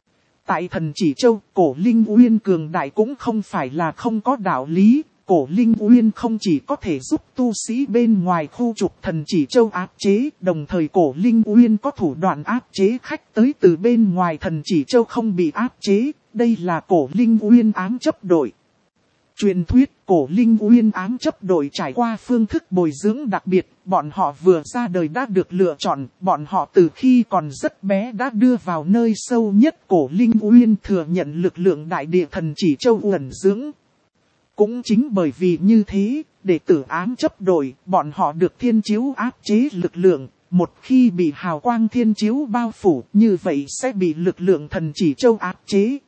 Tại Thần Chỉ Châu, Cổ Linh Uyên cường đại cũng không phải là không có đạo lý. Cổ Linh Uyên không chỉ có thể giúp tu sĩ bên ngoài khu trục Thần Chỉ Châu áp chế, đồng thời Cổ Linh Uyên có thủ đoạn áp chế khách tới từ bên ngoài Thần Chỉ Châu không bị áp chế. Đây là Cổ Linh Uyên ám chấp đội. Truyền thuyết Cổ Linh Uyên ám chấp đội trải qua phương thức bồi dưỡng đặc biệt, bọn họ vừa ra đời đã được lựa chọn, bọn họ từ khi còn rất bé đã đưa vào nơi sâu nhất Cổ Linh Uyên thừa nhận lực lượng đại địa Thần Chỉ Châu ẩn dưỡng. Cũng chính bởi vì như thế, đệ tử ám chấp đội, bọn họ được thiên chiếu áp chế lực lượng, một khi bị hào quang thiên chiếu bao phủ, như vậy sẽ bị lực lượng Thần Chỉ Châu áp chế.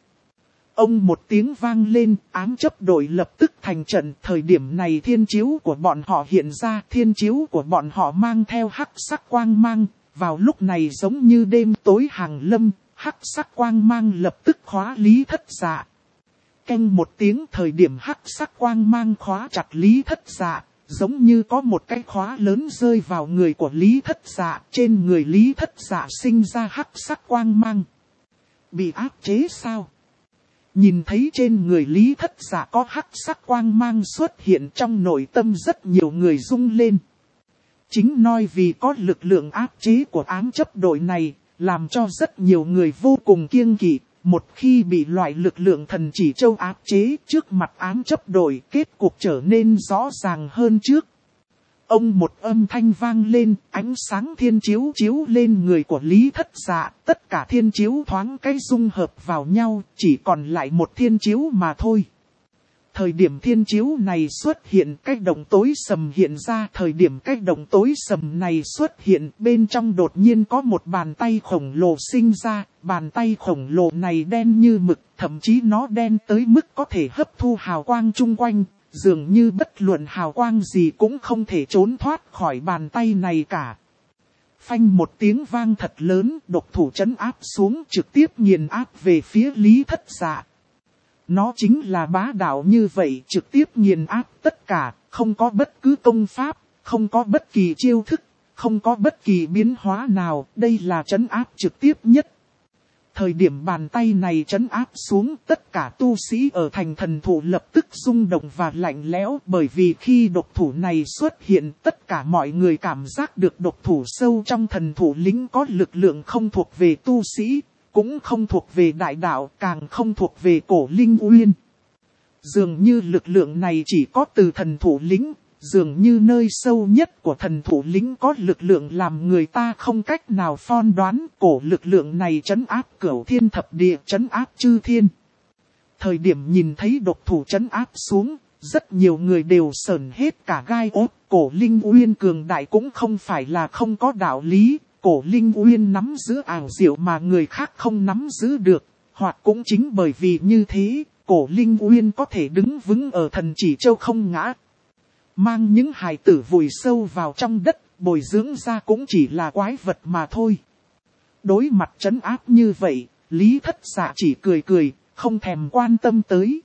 Ông một tiếng vang lên, ám chấp đội lập tức thành trận. Thời điểm này thiên chiếu của bọn họ hiện ra, thiên chiếu của bọn họ mang theo hắc sắc quang mang. Vào lúc này giống như đêm tối hàng lâm, hắc sắc quang mang lập tức khóa Lý Thất Dạ. Canh một tiếng thời điểm hắc sắc quang mang khóa chặt Lý Thất Dạ, giống như có một cái khóa lớn rơi vào người của Lý Thất Dạ. Trên người Lý Thất Dạ sinh ra hắc sắc quang mang. Bị áp chế sao? Nhìn thấy trên người Lý Thất Dạ có hắc sắc quang mang xuất hiện trong nội tâm rất nhiều người rung lên. Chính nói vì có lực lượng áp chế của ám chấp đội này, làm cho rất nhiều người vô cùng kiêng kỵ. Một khi bị loại lực lượng thần chỉ châu áp chế trước mặt ám chấp đội, kết cục trở nên rõ ràng hơn trước. Ông một âm thanh vang lên, ánh sáng thiên chiếu chiếu lên người của Lý Thất Dạ, tất cả thiên chiếu thoáng cái dung hợp vào nhau, chỉ còn lại một thiên chiếu mà thôi. Thời điểm thiên chiếu này xuất hiện, cái động tối sầm hiện ra, thời điểm cái động tối sầm này xuất hiện, bên trong đột nhiên có một bàn tay khổng lồ sinh ra, bàn tay khổng lồ này đen như mực, thậm chí nó đen tới mức có thể hấp thu hào quang chung quanh, dường như bất luận hào quang gì cũng không thể trốn thoát khỏi bàn tay này cả. Phanh một tiếng vang thật lớn, độc thủ trấn áp xuống trực tiếp nghiền áp về phía Lý Thất Dạ. Nó chính là bá đạo như vậy, trực tiếp nghiền áp tất cả, không có bất cứ công pháp, không có bất kỳ chiêu thức, không có bất kỳ biến hóa nào, đây là trấn áp trực tiếp nhất. Thời điểm bàn tay này trấn áp xuống, tất cả tu sĩ ở thành thần thủ lập tức rung động và lạnh lẽo, bởi vì khi độc thủ này xuất hiện, tất cả mọi người cảm giác được độc thủ sâu trong thần thủ lĩnh có lực lượng không thuộc về tu sĩ, cũng không thuộc về đại đạo, càng không thuộc về cổ linh uyên. Dường như lực lượng này chỉ có từ thần thủ lĩnh, dường như nơi sâu nhất của thần thủ lĩnh có lực lượng làm người ta không cách nào phán đoán, cổ lực lượng này trấn áp cửu thiên thập địa, trấn áp chư thiên. Thời điểm nhìn thấy độc thủ trấn áp xuống, rất nhiều người đều sởn hết cả gai ốt, cổ linh uyên cường đại cũng không phải là không có đạo lý. Cổ linh uyên nắm giữ ảo diệu mà người khác không nắm giữ được, hoặc cũng chính bởi vì như thế, cổ linh uyên có thể đứng vững ở thần chỉ châu không ngã. Mang những hài tử vùi sâu vào trong đất, bồi dưỡng ra cũng chỉ là quái vật mà thôi. Đối mặt trấn áp như vậy, Lý Thất Dạ chỉ cười cười, không thèm quan tâm tới.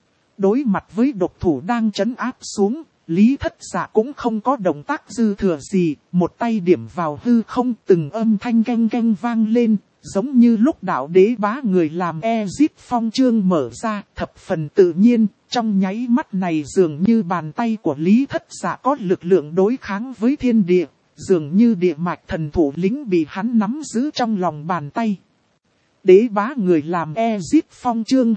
Đối mặt với độc thủ đang trấn áp xuống, Lý Thất Dạ cũng không có động tác dư thừa gì, một tay điểm vào hư không, từng âm thanh canh canh vang lên, giống như lúc đạo đế bá người làm Ezit phong chương mở ra, thập phần tự nhiên, trong nháy mắt này dường như bàn tay của Lý Thất Dạ có lực lượng đối kháng với thiên địa, dường như địa mạch thần thủ lĩnh bị hắn nắm giữ trong lòng bàn tay. Đế bá người làm Ezit phong chương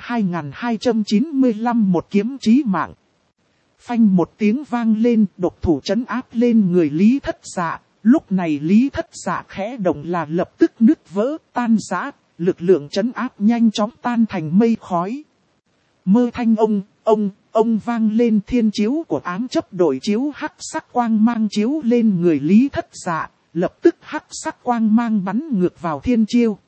2295 một kiếm chí mạng. Phanh một tiếng vang lên, độc thủ trấn áp lên người Lý Thất Dạ. Lúc này Lý Thất Dạ khẽ động là lập tức nứt vỡ, tan rã, lực lượng trấn áp nhanh chóng tan thành mây khói. Mơ thanh ông vang lên, thiên chiếu của ám chấp đội chiếu hắc sắc quang mang chiếu lên người Lý Thất Dạ, lập tức hắc sắc quang mang bắn ngược vào thiên chiêu.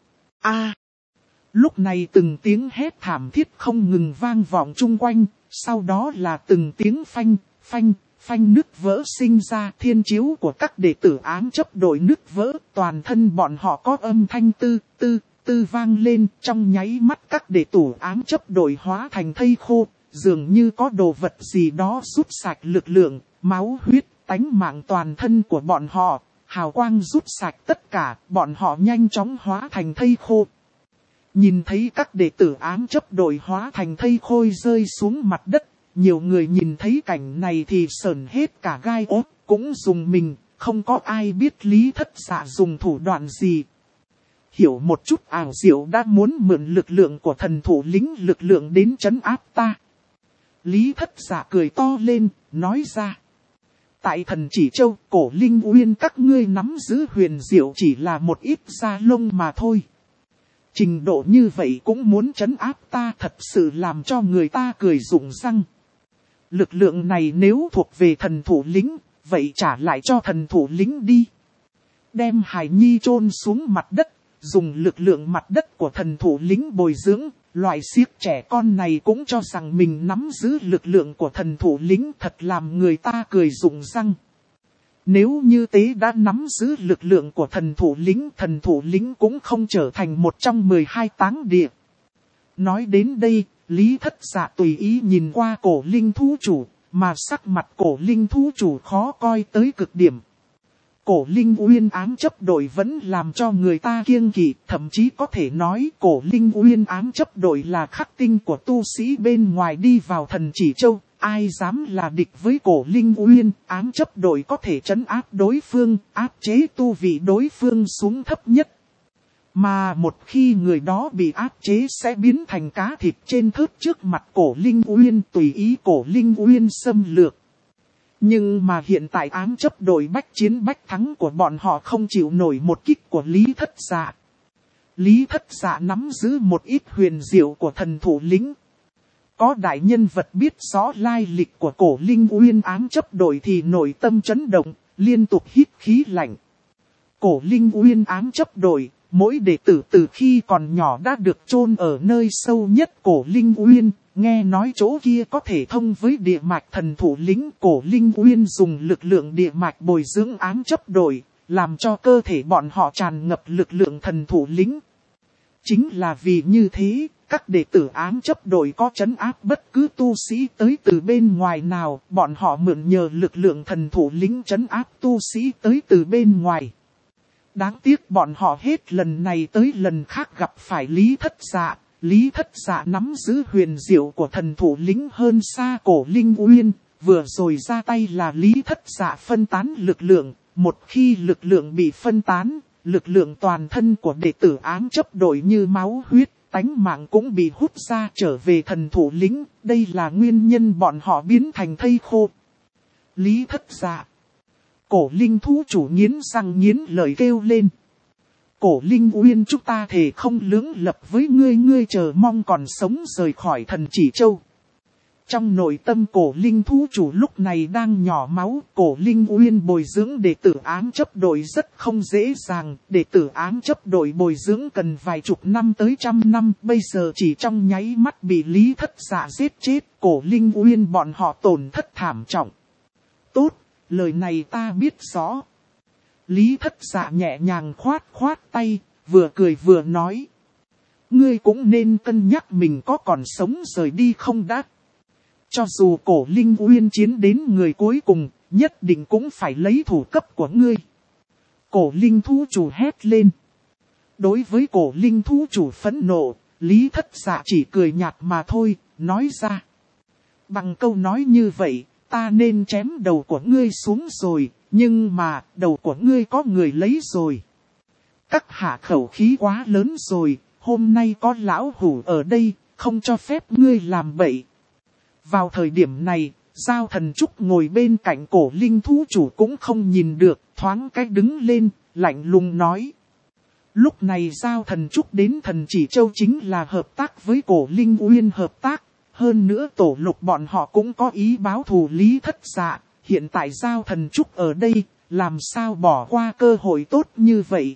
Lúc này từng tiếng hét thảm thiết không ngừng vang vọng chung quanh. Sau đó là từng tiếng phanh nứt vỡ sinh ra, thiên chiếu của các đệ tử ám chấp đội nứt vỡ, toàn thân bọn họ có âm thanh tư vang lên, trong nháy mắt các đệ tử ám chấp đội hóa thành thây khô, dường như có đồ vật gì đó rút sạch lực lượng, máu huyết, tánh mạng toàn thân của bọn họ, hào quang rút sạch tất cả, bọn họ nhanh chóng hóa thành thây khô. Nhìn thấy các đệ tử ám chấp đội hóa thành thây khôi rơi xuống mặt đất, nhiều người nhìn thấy cảnh này thì sởn hết cả gai ốt, cũng dùng mình, không có ai biết Lý Thất Dạ dùng thủ đoạn gì. Hiểu một chút ảo diệu đã muốn mượn lực lượng của thần thủ lĩnh lực lượng đến trấn áp ta. Lý Thất Dạ cười to lên, nói ra. Tại thần chỉ châu, cổ linh uyên các ngươi nắm giữ huyền diệu chỉ là một ít da lông mà thôi. Trình độ như vậy cũng muốn trấn áp ta, thật sự làm cho người ta cười rụng răng. Lực lượng này nếu thuộc về thần thủ lĩnh, vậy trả lại cho thần thủ lĩnh đi. Đem hài nhi chôn xuống mặt đất, dùng lực lượng mặt đất của thần thủ lĩnh bồi dưỡng, loại siếc trẻ con này cũng cho rằng mình nắm giữ lực lượng của thần thủ lĩnh, thật làm người ta cười rụng răng. Nếu như tế đã nắm giữ lực lượng của thần thủ lĩnh cũng không trở thành một trong 12 táng địa. Nói đến đây, Lý Thất Dạ tùy ý nhìn qua cổ linh thú chủ, mà sắc mặt cổ linh thú chủ khó coi tới cực điểm. Cổ linh uyên ám chấp đội vẫn làm cho người ta kiêng kỵ, thậm chí có thể nói cổ linh uyên ám chấp đội là khắc tinh của tu sĩ bên ngoài đi vào thần chỉ châu, Ai dám là địch với Cổ Linh Uyên, ám chấp đội có thể trấn áp đối phương, áp chế tu vị đối phương xuống thấp nhất. Mà một khi người đó bị áp chế sẽ biến thành cá thịt trên thớt trước mặt Cổ Linh Uyên, tùy ý Cổ Linh Uyên xâm lược. Nhưng mà hiện tại ám chấp đội bách chiến bách thắng của bọn họ không chịu nổi một kích của Lý Thất Dạ. Lý Thất Dạ nắm giữ một ít huyền diệu của thần thủ lĩnh. Có đại nhân vật biết rõ lai lịch của Cổ Linh Uyên ám chấp đội thì nội tâm chấn động, liên tục hít khí lạnh. Cổ Linh Uyên ám chấp đội, mỗi đệ tử từ khi còn nhỏ đã được chôn ở nơi sâu nhất Cổ Linh Uyên, nghe nói chỗ kia có thể thông với địa mạch thần thủ lĩnh. Cổ Linh Uyên dùng lực lượng địa mạch bồi dưỡng ám chấp đội, làm cho cơ thể bọn họ tràn ngập lực lượng thần thủ lĩnh. Chính là vì như thế, các đệ tử ám chấp đội có trấn áp bất cứ tu sĩ tới từ bên ngoài nào, bọn họ mượn nhờ lực lượng thần thủ lĩnh trấn áp tu sĩ tới từ bên ngoài. Đáng tiếc bọn họ hết lần này tới lần khác gặp phải Lý Thất Dạ. Lý Thất Dạ nắm giữ huyền diệu của thần thủ lĩnh hơn xa Cổ Linh Uyên, vừa rồi ra tay là Lý Thất Dạ phân tán lực lượng, một khi lực lượng bị phân tán, lực lượng toàn thân của đệ tử ám chấp đội như máu huyết, tánh mạng cũng bị hút ra trở về thần thủ lĩnh, đây là nguyên nhân bọn họ biến thành thây khô. Lý Thất Dạ. Cổ Linh thú chủ nghiến răng nghiến lời kêu lên. Cổ Linh Uyên, chúng ta thề không lưỡng lập với ngươi, ngươi chờ mong còn sống rời khỏi Thần Chỉ Châu. Trong nội tâm Cổ Linh thú chủ lúc này đang nhỏ máu. Cổ Linh Uyên bồi dưỡng đệ tử ám chấp đội rất không dễ dàng. Đệ tử ám chấp đội bồi dưỡng cần vài chục năm tới trăm năm. Bây giờ chỉ trong nháy mắt bị Lý Thất Dạ giết chết. Cổ Linh Uyên bọn họ tổn thất thảm trọng. Tốt, lời này ta biết rõ. Lý Thất Dạ nhẹ nhàng khoát khoát tay, vừa cười vừa nói. Ngươi cũng nên cân nhắc mình có còn sống rời đi không đã. Cho dù Cổ Linh Uyên chiến đến người cuối cùng, nhất định cũng phải lấy thủ cấp của ngươi. Cổ Linh thú chủ hét lên. Đối với Cổ Linh thú chủ phẫn nộ, Lý Thất Dạ chỉ cười nhạt mà thôi, nói ra. Bằng câu nói như vậy, ta nên chém đầu của ngươi xuống rồi, nhưng mà đầu của ngươi có người lấy rồi. Các hạ khẩu khí quá lớn rồi, hôm nay có lão hủ ở đây, không cho phép ngươi làm bậy. Vào thời điểm này, Giao Thần Trúc ngồi bên cạnh Cổ Linh thú chủ cũng không nhìn được, thoáng cái đứng lên, lạnh lùng nói. Lúc này Giao Thần Trúc đến Thần Chỉ Châu chính là hợp tác với Cổ Linh Uyên hợp tác. Hơn nữa tổ lục bọn họ cũng có ý báo thù Lý Thất Dạ. Hiện tại Giao Thần Trúc ở đây, làm sao bỏ qua cơ hội tốt như vậy.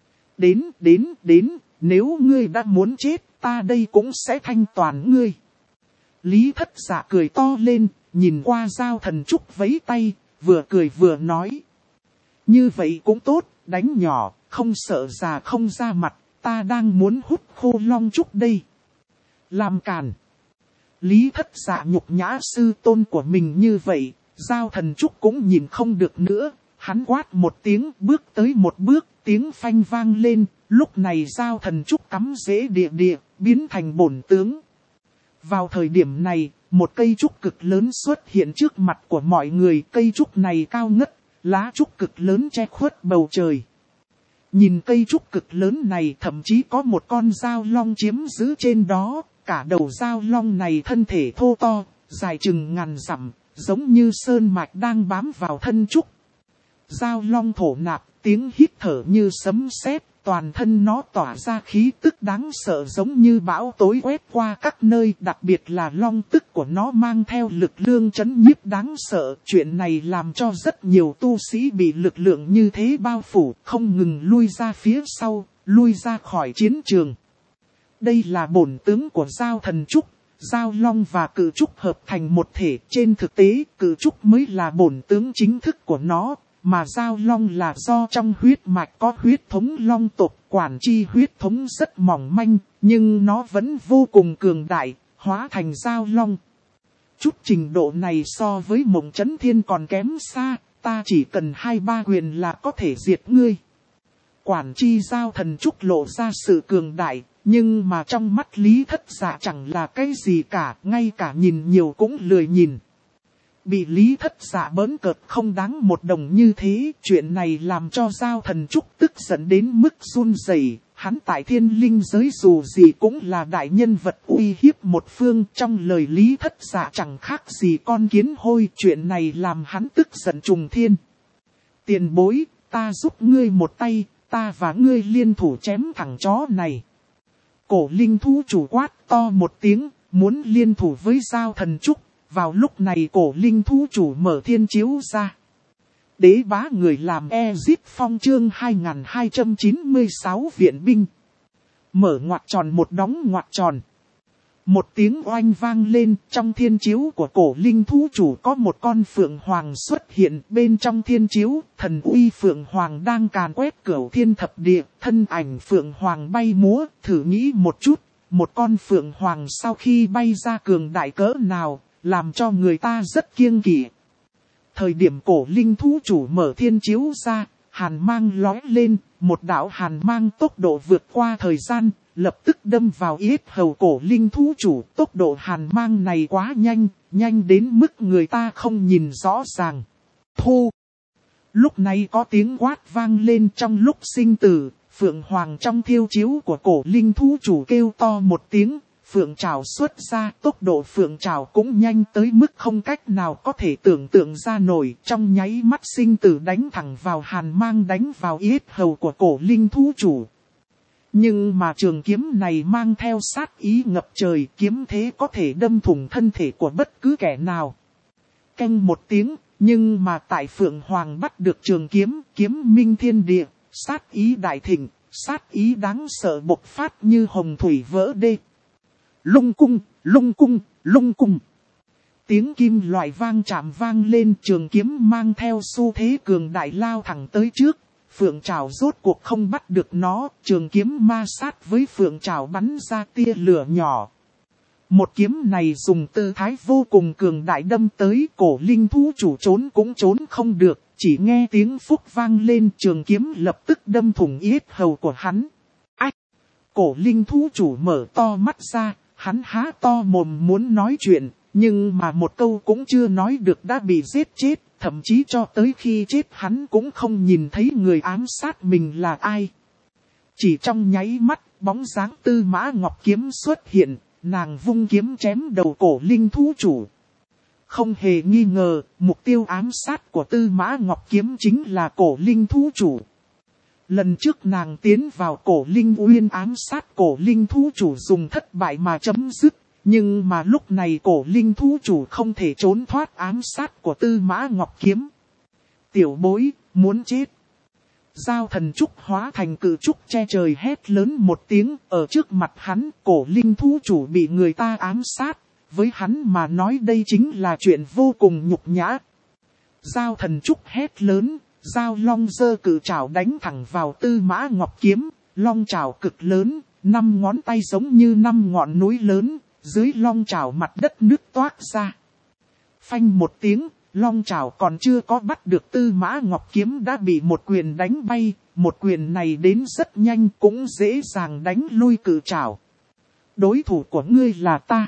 Đến, nếu ngươi đã muốn chết, ta đây cũng sẽ thanh toàn ngươi. Lý Thất Dạ cười to lên, nhìn qua Giao Thần Trúc vẫy tay, vừa cười vừa nói. Như vậy cũng tốt, đánh nhỏ, không sợ già không ra mặt, ta đang muốn hút khô long trúc đây. Làm càn. Lý Thất Dạ nhục nhã sư tôn của mình như vậy, Giao Thần Trúc cũng nhìn không được nữa, hắn quát một tiếng, bước tới một bước, tiếng phanh vang lên, lúc này Giao Thần Trúc cắm rễ địa, biến thành bổn tướng. Vào thời điểm này, một cây trúc cực lớn xuất hiện trước mặt của mọi người, cây trúc này cao ngất, lá trúc cực lớn che khuất bầu trời. Nhìn cây trúc cực lớn này thậm chí có một con dao long chiếm giữ trên đó, cả đầu dao long này thân thể thô to, dài chừng ngàn dặm, giống như sơn mạch đang bám vào thân trúc. Dao long thổ nạp, tiếng hít thở như sấm sét, toàn thân nó tỏa ra khí tức đáng sợ giống như bão tối quét qua các nơi, đặc biệt là long tức của nó mang theo lực lượng chấn nhiếp đáng sợ. Chuyện này làm cho rất nhiều tu sĩ bị lực lượng như thế bao phủ, không ngừng lui ra phía sau, lui ra khỏi chiến trường. Đây là bổn tướng của Giao Thần Trúc, Giao Long và Cự Trúc hợp thành một thể. Trên thực tế, Cự Trúc mới là bổn tướng chính thức của nó, mà Giao Long là do trong huyết mạch có huyết thống long tộc, quản chi huyết thống rất mỏng manh, nhưng nó vẫn vô cùng cường đại, hóa thành Giao Long. Chút trình độ này so với Mộng Chấn Thiên còn kém xa, ta chỉ cần 2-3 quyền là có thể diệt ngươi. Quản chi Giao Thần Trúc lộ ra sự cường đại, nhưng mà trong mắt Lý Thất Dạ chẳng là cái gì cả, ngay cả nhìn nhiều cũng lười nhìn. bị Lý Thất Dạ bỡn cợt không đáng một đồng như thế. Chuyện này làm cho Giao Thần Trúc tức giận đến mức run rẩy. Hắn tại thiên linh giới dù gì cũng là đại nhân vật uy hiếp một phương, trong lời Lý Thất Dạ chẳng khác gì con kiến hôi. Chuyện này làm hắn tức giận trùng thiên. Tiền bối, ta giúp ngươi một tay, ta và ngươi liên thủ chém thằng chó này. Cổ linh thú chủ quát to một tiếng, muốn liên thủ với Giao Thần Trúc. Vào lúc này cổ linh thú chủ mở thiên chiếu ra. Đế bá người làm Ezip Phong chương 2296 viện binh. Mở ngoặc tròn một đóng ngoặc tròn. Một tiếng oanh vang lên, trong thiên chiếu của cổ linh thú chủ có một con phượng hoàng xuất hiện. Bên trong thiên chiếu, thần uy phượng hoàng đang càn quét cửu thiên thập địa, thân ảnh phượng hoàng bay múa. Thử nghĩ một chút, một con phượng hoàng sau khi bay ra cường đại cỡ nào, làm cho người ta rất kiêng kỵ. Thời điểm cổ linh thú chủ mở thiên chiếu ra, hàn mang lóe lên, một đạo hàn mang tốc độ vượt qua thời gian, lập tức đâm vào yết hầu cổ linh thú chủ. Tốc độ hàn mang này quá nhanh, nhanh đến mức người ta không nhìn rõ ràng. Thu! Lúc này có tiếng quát vang lên trong lúc sinh tử, phượng hoàng trong thiêu chiếu của cổ linh thú chủ kêu to một tiếng. Phượng trảo xuất ra, tốc độ phượng trảo cũng nhanh tới mức không cách nào có thể tưởng tượng ra nổi. Trong nháy mắt sinh tử đánh thẳng vào hàn mang, đánh vào yết hầu của cổ linh thú chủ. Nhưng mà trường kiếm này mang theo sát ý ngập trời, kiếm thế có thể đâm thủng thân thể của bất cứ kẻ nào. Canh một tiếng, nhưng mà tại Phượng Hoàng bắt được trường kiếm, kiếm minh thiên địa, sát ý đại thịnh, sát ý đáng sợ bộc phát như hồng thủy vỡ đê. Lung cung, lung cung, lung cung. Tiếng kim loại vang chạm vang lên, trường kiếm mang theo xu thế cường đại lao thẳng tới trước. Phượng trảo rốt cuộc không bắt được nó, trường kiếm ma sát với phượng trảo bắn ra tia lửa nhỏ. Một kiếm này dùng tư thái vô cùng cường đại đâm tới, cổ linh thú chủ trốn cũng trốn không được, chỉ nghe tiếng phúc vang lên, trường kiếm lập tức đâm thủng yết hầu của hắn. Ách! Cổ linh thú chủ mở to mắt ra, hắn há to mồm muốn nói chuyện, nhưng mà một câu cũng chưa nói được đã bị giết chết, thậm chí cho tới khi chết hắn cũng không nhìn thấy người ám sát mình là ai. Chỉ trong nháy mắt, bóng dáng Tư Mã Ngọc Kiếm xuất hiện, nàng vung kiếm chém đầu cổ linh thú chủ. Không hề nghi ngờ, mục tiêu ám sát của Tư Mã Ngọc Kiếm chính là cổ linh thú chủ. Lần trước nàng tiến vào cổ linh uyên ám sát cổ linh thú chủ dùng thất bại mà chấm dứt. Nhưng mà lúc này cổ linh thú chủ không thể trốn thoát ám sát của Tư Mã Ngọc Kiếm. Tiểu bối, muốn chết. Giao Thần Trúc hóa thành cự trúc che trời hét lớn một tiếng, ở trước mặt hắn, cổ linh thú chủ bị người ta ám sát. Với hắn mà nói đây chính là chuyện vô cùng nhục nhã. Giao Thần Trúc hét lớn, Giao Long giơ cự trảo đánh thẳng vào Tư Mã Ngọc Kiếm, long trảo cực lớn, 5 ngón tay giống như 5 ngọn núi lớn. Dưới long trảo mặt đất nước toát ra. Phanh một tiếng, long trảo còn chưa có bắt được Tư Mã Ngọc Kiếm đã bị một quyền đánh bay. Một quyền này đến rất nhanh cũng dễ dàng đánh lui cự trảo. Đối thủ của ngươi là ta.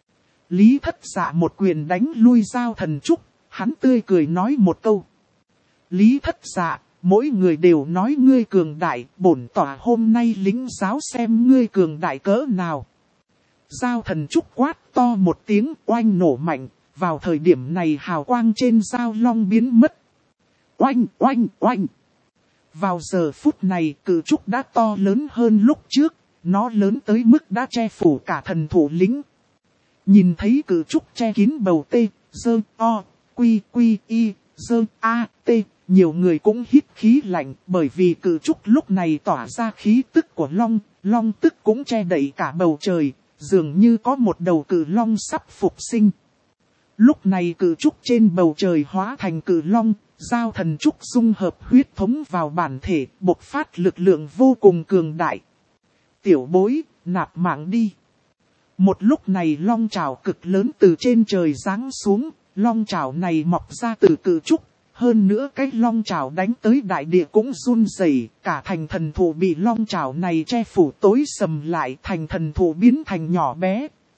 Lý Thất Dạ một quyền đánh lui Giao Thần Trúc, hắn tươi cười nói một câu. Lý Thất Dạ, mỗi người đều nói ngươi cường đại, bổn tỏa hôm nay lính giáo xem ngươi cường đại cỡ nào. Giao Thần Trúc quát to một tiếng oanh nổ mạnh, vào thời điểm này hào quang trên Giao Long biến mất. Oanh, oanh, oanh. Vào giờ phút này cự trúc đã to lớn hơn lúc trước, nó lớn tới mức đã che phủ cả thần thủ lĩnh. Nhìn thấy cự trúc che kín bầu tê, dơ, o, quy, quy, y, dơ, a, tê, nhiều người cũng hít khí lạnh bởi vì cự trúc lúc này tỏa ra khí tức của long, long tức cũng che đậy cả bầu trời. Dường như có một đầu cự long sắp phục sinh. Lúc này cự trúc trên bầu trời hóa thành cự long, Giao Thần Trúc dung hợp huyết thống vào bản thể, bộc phát lực lượng vô cùng cường đại. Tiểu bối, nạp mạng đi. Một lúc này long trảo cực lớn từ trên trời giáng xuống, long trảo này mọc ra từ cự trúc. Hơn nữa cái long trảo đánh tới đại địa cũng run rẩy, cả thành thần thụ bị long trảo này che phủ tối sầm lại, thành thần thụ biến thành nhỏ bé,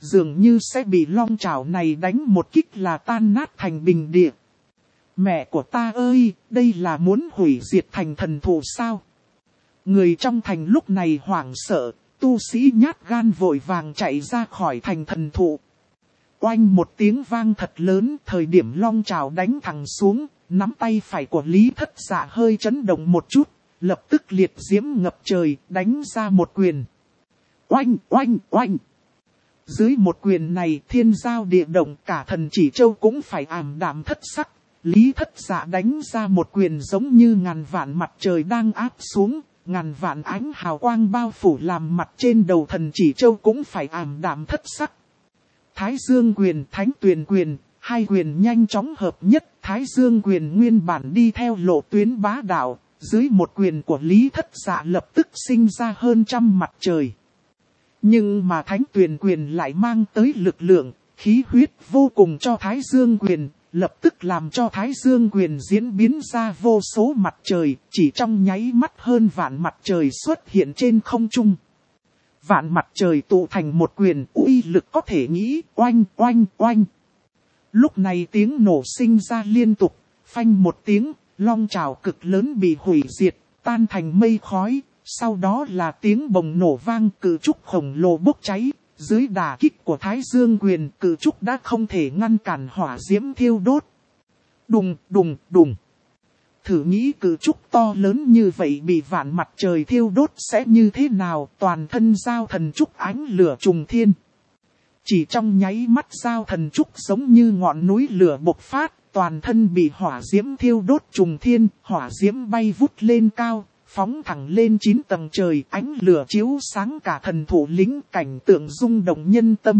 dường như sẽ bị long trảo này đánh một kích là tan nát thành bình địa. Mẹ của ta ơi, đây là muốn hủy diệt thành thần thụ sao? Người trong thành lúc này hoảng sợ, tu sĩ nhát gan vội vàng chạy ra khỏi thành thần thụ. Oanh một tiếng vang thật lớn, thời điểm long trảo đánh thẳng xuống, nắm tay phải của Lý Thất Dạ hơi chấn động một chút, lập tức liệt diễm ngập trời, đánh ra một quyền. Oanh, oanh, oanh. Dưới một quyền này thiên giao địa động, cả thần chỉ châu cũng phải ảm đạm thất sắc. Lý Thất Dạ đánh ra một quyền giống như ngàn vạn mặt trời đang áp xuống, ngàn vạn ánh hào quang bao phủ làm mặt trên đầu thần chỉ châu cũng phải ảm đạm thất sắc. Thái Dương quyền, Thánh Tuyền quyền, hai quyền nhanh chóng hợp nhất. Thái Dương quyền nguyên bản đi theo lộ tuyến bá đạo, dưới một quyền của Lý Thất Dạ lập tức sinh ra hơn trăm mặt trời. Nhưng mà Thánh Tuyền quyền lại mang tới lực lượng, khí huyết vô cùng cho Thái Dương quyền, lập tức làm cho Thái Dương quyền diễn biến ra vô số mặt trời, chỉ trong nháy mắt hơn vạn mặt trời xuất hiện trên không trung. Vạn mặt trời tụ thành một quyền, uy lực có thể nghĩ, oanh oanh oanh. Lúc này tiếng nổ sinh ra liên tục, phanh một tiếng, long trảo cực lớn bị hủy diệt, tan thành mây khói. Sau đó là tiếng bồng nổ vang, cự trúc khổng lồ bốc cháy. Dưới đả kích của Thái Dương quyền, cự trúc đã không thể ngăn cản hỏa diễm thiêu đốt. Đùng đùng đùng. Thử nghĩ cự trúc to lớn như vậy bị vạn mặt trời thiêu đốt sẽ như thế nào, toàn thân giao thần trúc ánh lửa trùng thiên. Chỉ trong nháy mắt giao thần trúc giống như ngọn núi lửa bộc phát, toàn thân bị hỏa diễm thiêu đốt trùng thiên, hỏa diễm bay vút lên cao, phóng thẳng lên 9 tầng trời, ánh lửa chiếu sáng cả thần thụ lĩnh, cảnh tượng rung động nhân tâm.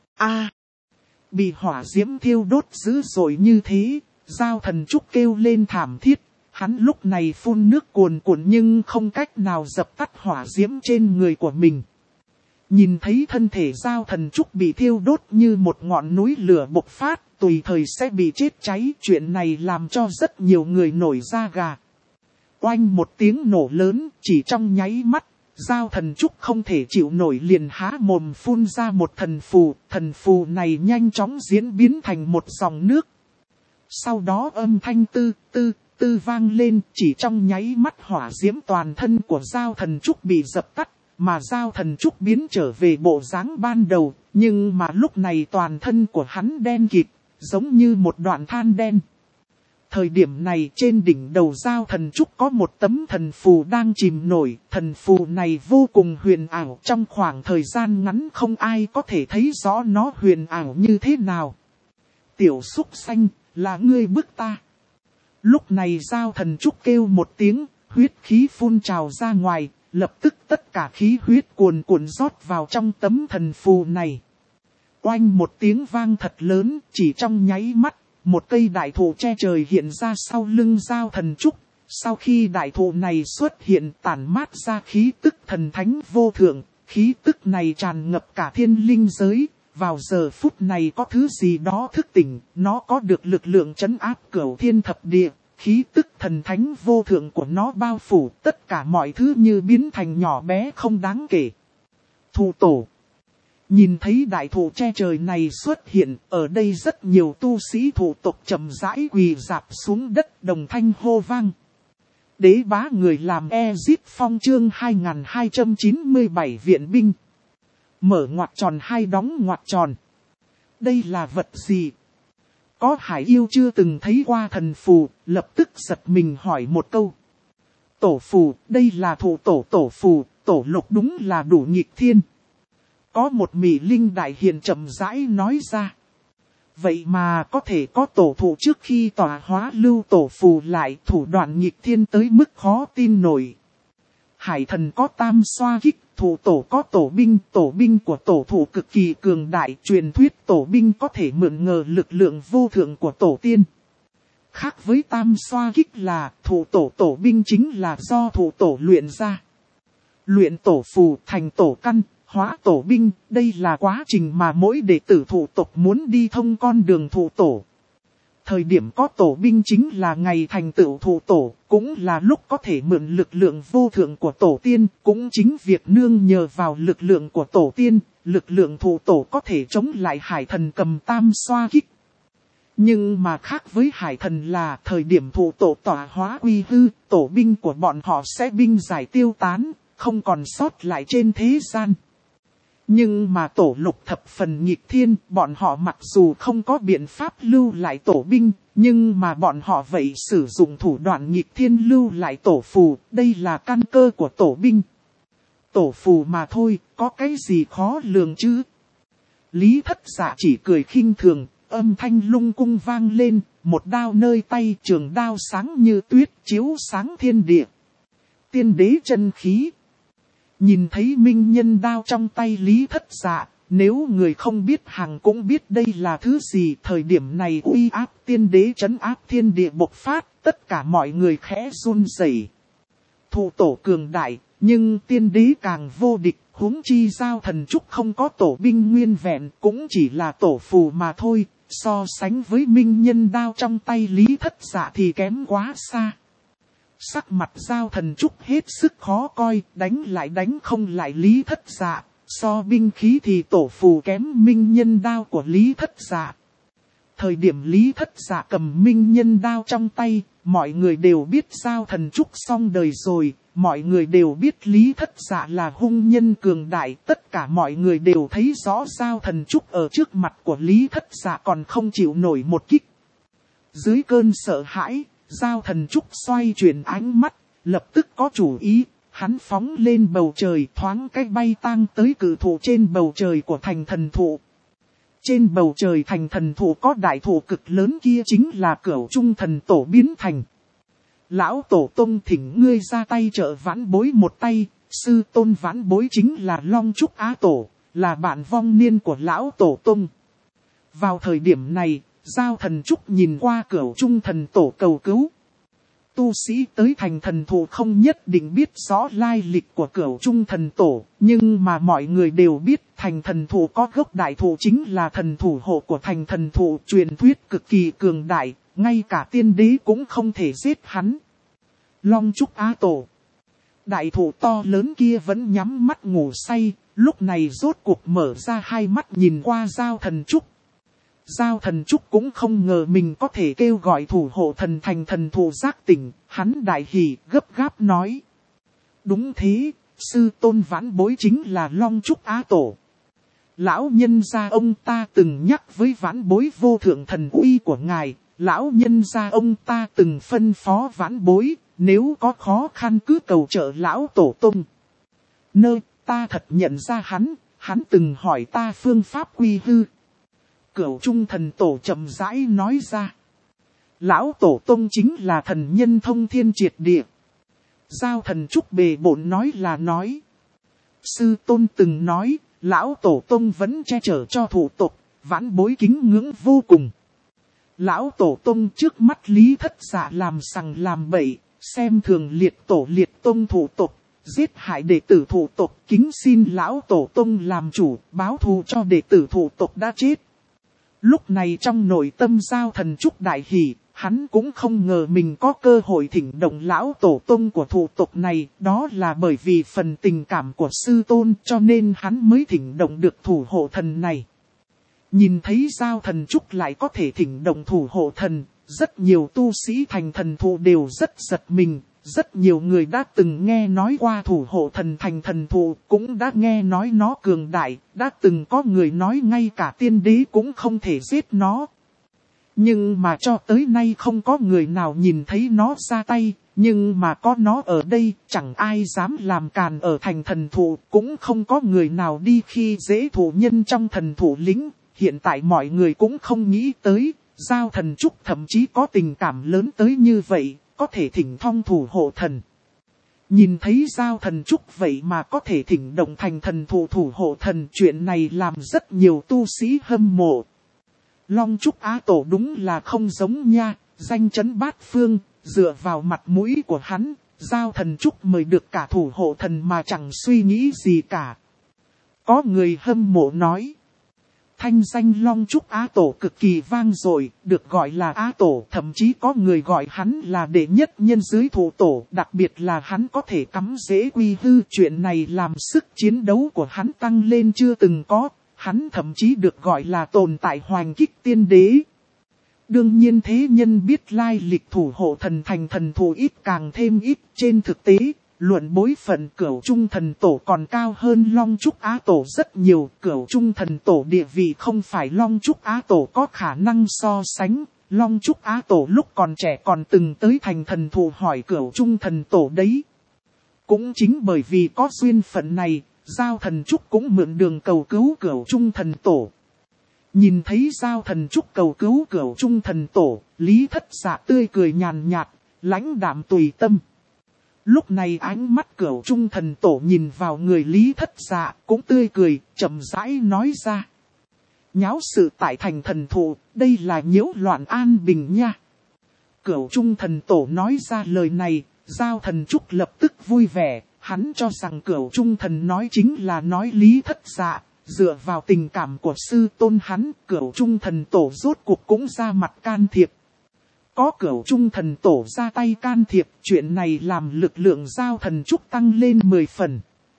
Bị hỏa diễm thiêu đốt dữ dội như thế, giao thần trúc kêu lên thảm thiết. Hắn lúc này phun nước cuồn cuộn nhưng không cách nào dập tắt hỏa diễm trên người của mình. Nhìn thấy thân thể giao thần trúc bị thiêu đốt như một ngọn núi lửa bộc phát, tùy thời sẽ bị chết cháy. Chuyện này làm cho rất nhiều người nổi da gà. Oanh một tiếng nổ lớn, chỉ trong nháy mắt, giao thần trúc không thể chịu nổi liền há mồm phun ra một thần phù này nhanh chóng diễn biến thành một dòng nước. Sau đó âm thanh tư vang lên, chỉ trong nháy mắt hỏa diễm toàn thân của giao thần trúc bị dập tắt, mà giao thần trúc biến trở về bộ dáng ban đầu, nhưng mà lúc này toàn thân của hắn đen kịt, giống như một đoạn than đen. Thời điểm này trên đỉnh đầu giao thần trúc có một tấm thần phù đang chìm nổi, thần phù này vô cùng huyền ảo, trong khoảng thời gian ngắn không ai có thể thấy rõ nó huyền ảo như thế nào. Tiểu súc xanh, là ngươi bức ta. Lúc này giao thần trúc kêu một tiếng, huyết khí phun trào ra ngoài, lập tức tất cả khí huyết cuồn cuộn rót vào trong tấm thần phù này. Oanh một tiếng vang thật lớn, chỉ trong nháy mắt, một cây đại thụ che trời hiện ra sau lưng giao thần trúc. Sau khi đại thụ này xuất hiện tản mát ra khí tức thần thánh vô thượng, khí tức này tràn ngập cả thiên linh giới. Vào giờ phút này có thứ gì đó thức tỉnh, nó có được lực lượng trấn áp cửu thiên thập địa, khí tức thần thánh vô thượng của nó bao phủ tất cả mọi thứ như biến thành nhỏ bé không đáng kể. Thụ tổ. Nhìn thấy đại thụ che trời này xuất hiện, ở đây rất nhiều tu sĩ thụ tộc chậm rãi quỳ rạp xuống đất đồng thanh hô vang. Đế bá người làm Ezit Phong chương 2297 viện binh. Mở ngoặc tròn hai đóng ngoặc tròn. Đây là vật gì? Có hải yêu chưa từng thấy qua thần phù, lập tức giật mình hỏi một câu. Tổ phù, đây là thụ tổ phù, tổ lục đúng là đủ nghịch thiên. Có một mỹ linh đại hiền chậm rãi nói ra. Vậy mà có thể có tổ thụ trước khi tỏa hóa lưu tổ phù lại, thủ đoạn nghịch thiên tới mức khó tin nổi. Hải thần có tam xoa kích, thụ tổ có tổ binh của tổ thụ cực kỳ cường đại, truyền thuyết tổ binh có thể mượn ngờ lực lượng vô thượng của tổ tiên. Khác với tam xoa kích là thụ tổ binh chính là do thụ tổ luyện ra. Luyện tổ phù thành tổ căn, hóa tổ binh, đây là quá trình mà mỗi đệ tử thụ tộc muốn đi thông con đường thụ tổ. Thời điểm có tổ binh chính là ngày thành tựu thụ tổ, cũng là lúc có thể mượn lực lượng vô thượng của tổ tiên, cũng chính việc nương nhờ vào lực lượng của tổ tiên, lực lượng thủ tổ có thể chống lại hải thần cầm tam xoa kích. Nhưng mà khác với hải thần là thời điểm thủ tổ tỏa hóa uy hư, tổ binh của bọn họ sẽ binh giải tiêu tán, không còn sót lại trên thế gian. Nhưng mà tổ lục thập phần nghịch thiên, bọn họ mặc dù không có biện pháp lưu lại tổ binh, nhưng mà bọn họ vậy sử dụng thủ đoạn nghịch thiên lưu lại tổ phù, đây là căn cơ của tổ binh. Tổ phù mà thôi, có cái gì khó lường chứ? Lý Thất Dạ chỉ cười khinh thường, âm thanh lung cung vang lên, một đao nơi tay, trường đao sáng như tuyết chiếu sáng thiên địa. Tiên đế chân khí. Nhìn thấy minh nhân đao trong tay Lý Thất Dạ, nếu người không biết hàng cũng biết đây là thứ gì. Thời điểm này uy áp tiên đế trấn áp thiên địa bộc phát, tất cả mọi người khẽ run rẩy. Thủ tổ cường đại, nhưng tiên đế càng vô địch, huống chi Giao Thần Trúc không có tổ binh nguyên vẹn, cũng chỉ là tổ phù mà thôi, so sánh với minh nhân đao trong tay Lý Thất Dạ thì kém quá xa. Sắc mặt Giao Thần Trúc hết sức khó coi, đánh không lại Lý Thất Dạ, so binh khí thì tổ phù kém minh nhân đao của Lý Thất Dạ. Thời điểm Lý Thất Dạ cầm minh nhân đao trong tay, mọi người đều biết Giao Thần Trúc xong đời rồi, mọi người đều biết Lý Thất Dạ là hung nhân cường đại, tất cả mọi người đều thấy rõ Giao Thần Trúc ở trước mặt của Lý Thất Dạ còn không chịu nổi một kích. Dưới cơn sợ hãi, Giao Thần Trúc xoay chuyển ánh mắt, lập tức có chủ ý, hắn phóng lên bầu trời thoáng cách bay tang tới cự thụ trên bầu trời của thành thần thụ. Trên bầu trời thành thần thụ có đại thụ cực lớn kia chính là Cửu Trung Thần Tổ biến thành. Lão Tổ Tông thỉnh ngươi ra tay trợ vãn bối một tay, sư tôn vãn bối chính là Long Trúc Á Tổ, là bạn vong niên của Lão Tổ Tông. Vào thời điểm này, Giao Thần Trúc nhìn qua Cửu Trung Thần Tổ cầu cứu. Tu sĩ tới thành thần thụ không nhất định biết rõ lai lịch của Cửu Trung Thần Tổ, nhưng mà mọi người đều biết thành thần thụ có gốc đại thụ chính là thần thủ hộ của thành thần thụ, truyền thuyết cực kỳ cường đại, ngay cả tiên đế cũng không thể giết hắn. Long Trúc Á Tổ. Đại thụ to lớn kia vẫn nhắm mắt ngủ say, lúc này rốt cuộc mở ra hai mắt nhìn qua Giao Thần Trúc. Giao Thần Trúc cũng không ngờ mình có thể kêu gọi thủ hộ thần thành thần thụ giác tỉnh, hắn đại hỉ gấp gáp nói. Đúng thế, sư tôn vãn bối chính là Long Trúc Á Tổ. Lão nhân gia ông ta từng nhắc với vãn bối vô thượng thần uy của ngài, lão nhân gia ông ta từng phân phó vãn bối, nếu có khó khăn cứ cầu trợ Lão Tổ Tông. Ta thật nhận ra hắn từng hỏi ta phương pháp quy hư. Cửu Trung Thần Tổ chậm rãi nói ra. Lão Tổ Tông chính là thần nhân thông thiên triệt địa. Giao Thần Trúc bề bộn nói là nói. Sư tôn từng nói, Lão Tổ Tông vẫn che chở cho thủ tộc, vãn bối kính ngưỡng vô cùng. Lão Tổ Tông trước mắt Lý Thất Dạ làm sằng làm bậy, xem thường liệt tổ liệt tông thủ tộc, giết hại đệ tử thủ tộc, kính xin Lão Tổ Tông làm chủ, báo thù cho đệ tử thủ tộc đã chết. Lúc này trong nội tâm Giao Thần Trúc đại hỉ, hắn cũng không ngờ mình có cơ hội thỉnh động Lão Tổ Tông của thủ tộc này, đó là bởi vì phần tình cảm của sư tôn cho nên hắn mới thỉnh động được thủ hộ thần này. Nhìn thấy Giao Thần Trúc lại có thể thỉnh động thủ hộ thần, rất nhiều tu sĩ thành thần thụ đều rất giật mình. Rất nhiều người đã từng nghe nói qua thủ hộ thần thành thần thụ, cũng đã nghe nói nó cường đại, đã từng có người nói ngay cả tiên đế cũng không thể giết nó. Nhưng mà cho tới nay không có người nào nhìn thấy nó ra tay, nhưng mà có nó ở đây, chẳng ai dám làm càn ở thành thần thụ, cũng không có người nào đi khi dễ thủ nhân trong thần thụ lính. Hiện tại mọi người cũng không nghĩ tới, Giao Thần Trúc thậm chí có tình cảm lớn tới như vậy. Có thể thỉnh thong thủ hộ thần. Nhìn thấy Giao Thần Trúc vậy mà có thể thỉnh động thành thần thủ hộ thần, chuyện này làm rất nhiều tu sĩ hâm mộ. Long Trúc Á Tổ đúng là không giống nha, danh chấn bát phương, dựa vào mặt mũi của hắn, Giao Thần Trúc mời được cả thủ hộ thần mà chẳng suy nghĩ gì cả. Có người hâm mộ nói. thanh danh Long Trúc Á Tổ cực kỳ vang dội, được gọi là Á Tổ, thậm chí có người gọi hắn là đệ nhất nhân dưới thụ tổ, đặc biệt là hắn có thể cắm rễ quy hư, chuyện này làm sức chiến đấu của hắn tăng lên chưa từng có, hắn thậm chí được gọi là tồn tại hoành kích tiên đế. Đương nhiên thế nhân biết lai lịch thủ hộ thần thành thần thụ ít càng thêm ít, trên thực tế, luận bối phận Cửu Trung Thần Tổ còn cao hơn Long Trúc Á Tổ rất nhiều. Cửu Trung Thần Tổ địa vị không phải Long Trúc Á Tổ có khả năng so sánh. Long Trúc Á Tổ lúc còn trẻ còn từng tới thành thần thụ hỏi Cửu Trung Thần Tổ đấy. Cũng chính bởi vì có duyên phận này, Giao Thần Trúc cũng mượn đường cầu cứu Cửu Trung Thần Tổ. Nhìn thấy Giao Thần Trúc cầu cứu Cửu Trung Thần Tổ, Lý Thất Dạ tươi cười nhàn nhạt, lãnh đạm tùy tâm. Lúc này ánh mắt Cửu Trung Thần Tổ nhìn vào người Lý Thất Dạ cũng tươi cười, chậm rãi nói ra. Nháo sự tại thành thần thụ, đây là nhiễu loạn an bình nha. Cửu Trung Thần Tổ nói ra lời này, Giao Thần Trúc lập tức vui vẻ, hắn cho rằng Cửu Trung Thần nói chính là nói Lý Thất Dạ. Dựa vào tình cảm của sư tôn hắn, Cửu Trung Thần Tổ rốt cuộc cũng ra mặt can thiệp. Có Cửu Trung Thần Tổ ra tay can thiệp, chuyện này làm lực lượng Giao Thần Trúc tăng lên 10 phần.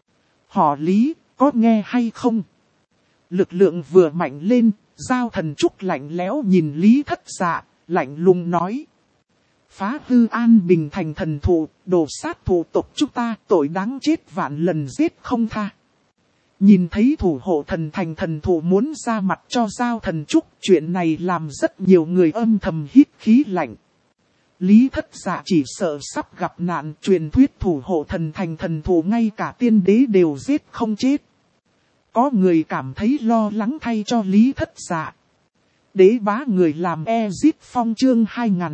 Họ Lý, có nghe hay không? Lực lượng vừa mạnh lên, Giao Thần Trúc lạnh lẽo nhìn Lý Thất Dạ, lạnh lùng nói. Phá hư an bình thành thần thụ, đồ sát thủ tộc chúng ta, tội đáng chết vạn lần giết không tha. Nhìn thấy thủ hộ thần thành thần thụ muốn ra mặt cho Giao Thần Trúc, chuyện này làm rất nhiều người âm thầm hít khí lạnh. Lý Thất Dạ chỉ sợ sắp gặp nạn, truyền thuyết thủ hộ thần thành thần thụ ngay cả tiên đế đều giết không chết. Có người cảm thấy lo lắng thay cho Lý Thất Dạ. Đế bá người làm Ezit Phong chương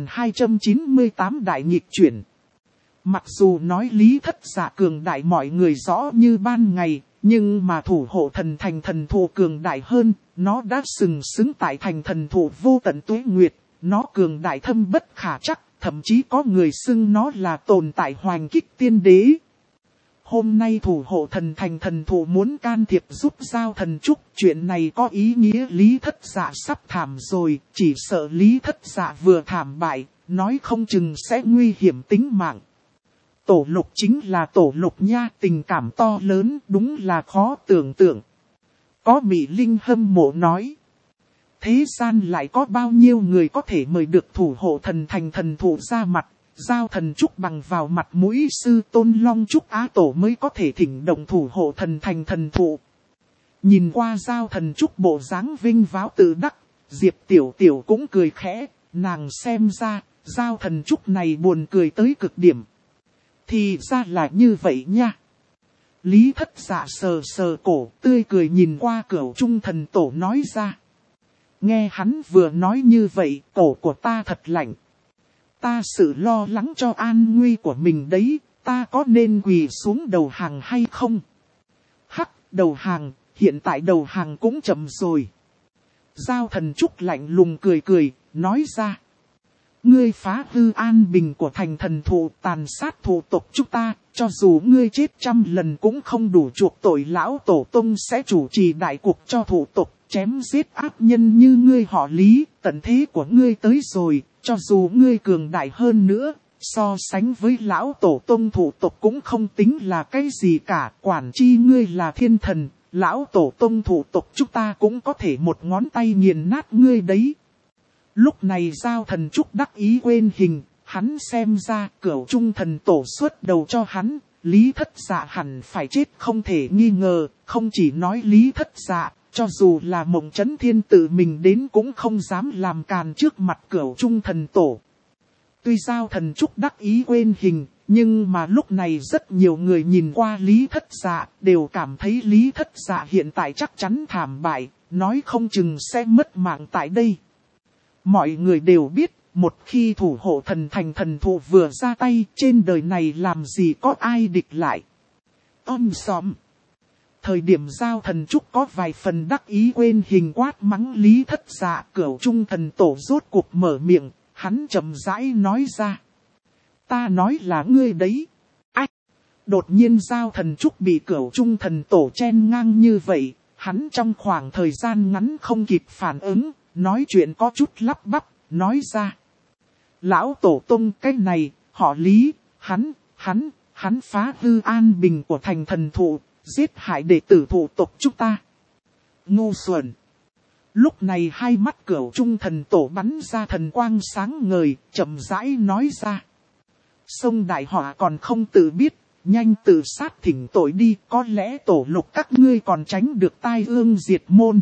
2298 đại nghịch chuyển. Mặc dù nói Lý Thất Dạ cường đại mọi người rõ như ban ngày, nhưng mà thủ hộ thần thành thần thụ cường đại hơn, nó đã sừng sững tại thành thần thụ vô tận tuế nguyệt, nó cường đại thâm bất khả trắc, thậm chí có người xưng nó là tồn tại hoành kích tiên đế. Hôm nay thủ hộ thần thành thần thụ muốn can thiệp giúp Giao Thần Trúc, chuyện này có ý nghĩa Lý Thất Dạ sắp thảm rồi, chỉ sợ Lý Thất Dạ vừa thảm bại, nói không chừng sẽ nguy hiểm tính mạng. Tổ Lục chính là Tổ Lục nha, tình cảm to lớn, đúng là khó tưởng tượng. Có Mỹ Linh hâm mộ nói. Thế gian lại có bao nhiêu người có thể mời được thủ hộ thần thành thần thụ ra mặt, Giao Thần Trúc bằng vào mặt mũi sư tôn Long Trúc Á Tổ mới có thể thỉnh động thủ hộ thần thành thần thụ. Nhìn qua Giao Thần Trúc bộ dáng vinh váo tự đắc, Diệp Tiểu Tiểu cũng cười khẽ, nàng xem ra, Giao Thần Trúc này buồn cười tới cực điểm. Thì ra là như vậy nha. Lý Thất Dạ sờ sờ cổ, tươi cười nhìn qua Cửu Trung Thần Tổ nói ra. Nghe hắn vừa nói như vậy, cổ của ta thật lạnh. Ta sự lo lắng cho an nguy của mình đấy, ta có nên quỳ xuống đầu hàng hay không? Hắc, đầu hàng, hiện tại đầu hàng cũng chậm rồi. Giao Thần Trúc lạnh lùng cười cười, nói ra. Ngươi phá hư an bình của thành thần thụ, tàn sát thủ tộc chúng ta, cho dù ngươi chết 100 lần cũng không đủ chuộc tội, lão tổ tông sẽ chủ trì đại cuộc cho thủ tộc, chém giết ác nhân như ngươi họ Lý, tận thế của ngươi tới rồi, cho dù ngươi cường đại hơn nữa, so sánh với lão tổ tông thủ tộc cũng không tính là cái gì cả, quản chi ngươi là thiên thần, lão tổ tông thủ tộc chúng ta cũng có thể một ngón tay nghiền nát ngươi đấy. Lúc này Giao Thần Trúc đắc ý quên hình, hắn xem ra Cửu Trung Thần Tổ xuất đầu cho hắn, Lý Thất Dạ hẳn phải chết không thể nghi ngờ, không chỉ nói Lý Thất Dạ, cho dù là Mộng Chấn Thiên tự mình đến cũng không dám làm càn trước mặt Cửu Trung Thần Tổ. Tuy Giao Thần Trúc đắc ý quên hình, nhưng mà lúc này rất nhiều người nhìn qua Lý Thất Dạ, đều cảm thấy Lý Thất Dạ hiện tại chắc chắn thảm bại, nói không chừng sẽ mất mạng tại đây. Mọi người đều biết, một khi thủ hộ thần thành thần thụ vừa ra tay, trên đời này làm gì có ai địch lại. Xòm. Thời điểm Giao Thần Trúc có vài phần đắc ý quên hình quát mắng Lý Thất Dạ, Cửu Trung Thần Tổ rốt cuộc mở miệng, hắn chậm rãi nói ra. Ta nói là ngươi đấy. Ách! Đột nhiên Giao Thần Trúc bị Cửu Trung Thần Tổ chen ngang như vậy, Hắn trong khoảng thời gian ngắn không kịp phản ứng, nói chuyện có chút lắp bắp, nói ra. Lão tổ tông cái này, họ Lý, hắn phá hư an bình của thành thần thụ, giết hại đệ tử thụ tộc chúng ta. Ngu xuẩn. Lúc này hai mắt Cửu Trung thần tổ bắn ra thần quang sáng ngời, chậm rãi nói ra. Sông đại họa còn không tự biết, nhanh tự sát thỉnh tội đi, có lẽ tổ lục các ngươi còn tránh được tai ương diệt môn.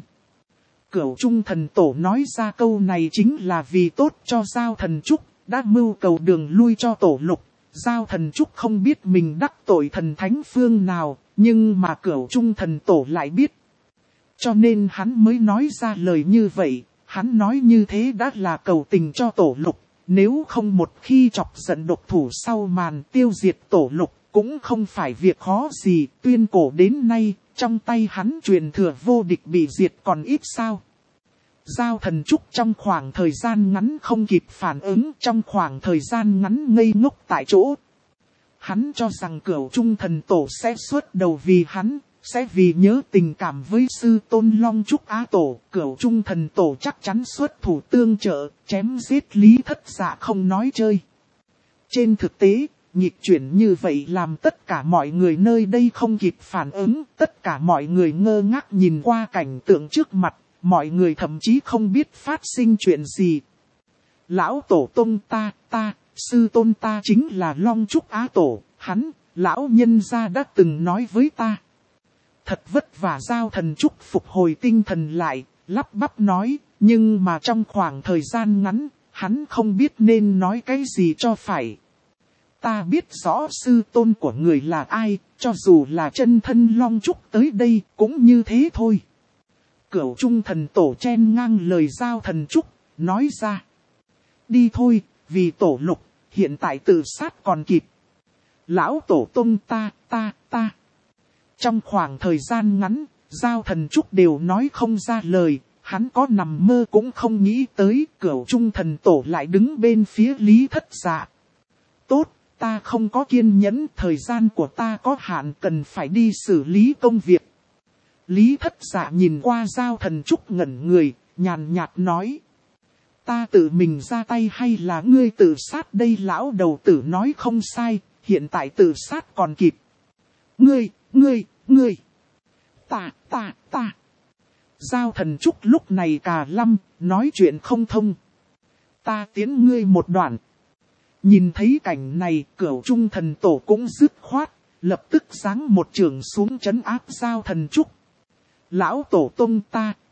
Cửu Trung thần tổ nói ra câu này chính là vì tốt cho Giao Thần Trúc, đã mưu cầu đường lui cho tổ lục. Giao Thần Trúc không biết mình đắc tội thần thánh phương nào, nhưng mà Cửu Trung thần tổ lại biết. Cho nên hắn mới nói ra lời như vậy, hắn nói như thế đã là cầu tình cho tổ lục. Nếu không một khi chọc giận độc thủ sau màn tiêu diệt tổ lục, cũng không phải việc khó gì. Tuyên cổ đến nay, trong tay hắn truyền thừa vô địch bị diệt còn ít sao. Giao Thần Trúc trong khoảng thời gian ngắn không kịp phản ứng, trong khoảng thời gian ngắn ngây ngốc tại chỗ. Hắn cho rằng Cửu Trung thần tổ sẽ xuất đầu vì hắn, sẽ vì nhớ tình cảm với sư tôn Long Trúc Á Tổ. Cửu Trung thần tổ chắc chắn xuất thủ tương trợ, chém giết Lý Thất Dạ không nói chơi. Trên thực tế, nghịch chuyển như vậy làm tất cả mọi người nơi đây không kịp phản ứng, tất cả mọi người ngơ ngác nhìn qua cảnh tượng trước mặt. Mọi người thậm chí không biết phát sinh chuyện gì. Lão tổ tông ta, sư tôn ta chính là Long Trúc Á Tổ, hắn, lão nhân gia đã từng nói với ta. Thật vất vả Giao Thần Trúc phục hồi tinh thần lại, lắp bắp nói, nhưng mà trong khoảng thời gian ngắn, hắn không biết nên nói cái gì cho phải. Ta biết rõ sư tôn của người là ai, cho dù là chân thân Long Trúc tới đây cũng như thế thôi. Cửu Trung thần tổ chen ngang lời Giao Thần Trúc, nói ra. Đi thôi, vì tổ lục, hiện tại tự sát còn kịp. Lão tổ tông ta. Trong khoảng thời gian ngắn, Giao Thần Trúc đều nói không ra lời, hắn có nằm mơ cũng không nghĩ tới Cửu Trung thần tổ lại đứng bên phía Lý Thất Dạ. Tốt, ta không có kiên nhẫn, thời gian của ta có hạn cần phải đi xử lý công việc. Lý Thất Dạ nhìn qua Giao Thần Trúc ngẩn người, nhàn nhạt nói. Ta tự mình ra tay hay là ngươi tự sát đây? Lão đầu tử nói không sai, hiện tại tự sát còn kịp. Ngươi. Ta. Giao Thần Trúc lúc này cà lăm, nói chuyện không thông. Ta tiến ngươi một đoạn. Nhìn thấy cảnh này, Cửu Trung thần tổ cũng dứt khoát, lập tức giáng một chưởng xuống trấn áp Giao Thần Trúc. Lão tổ tông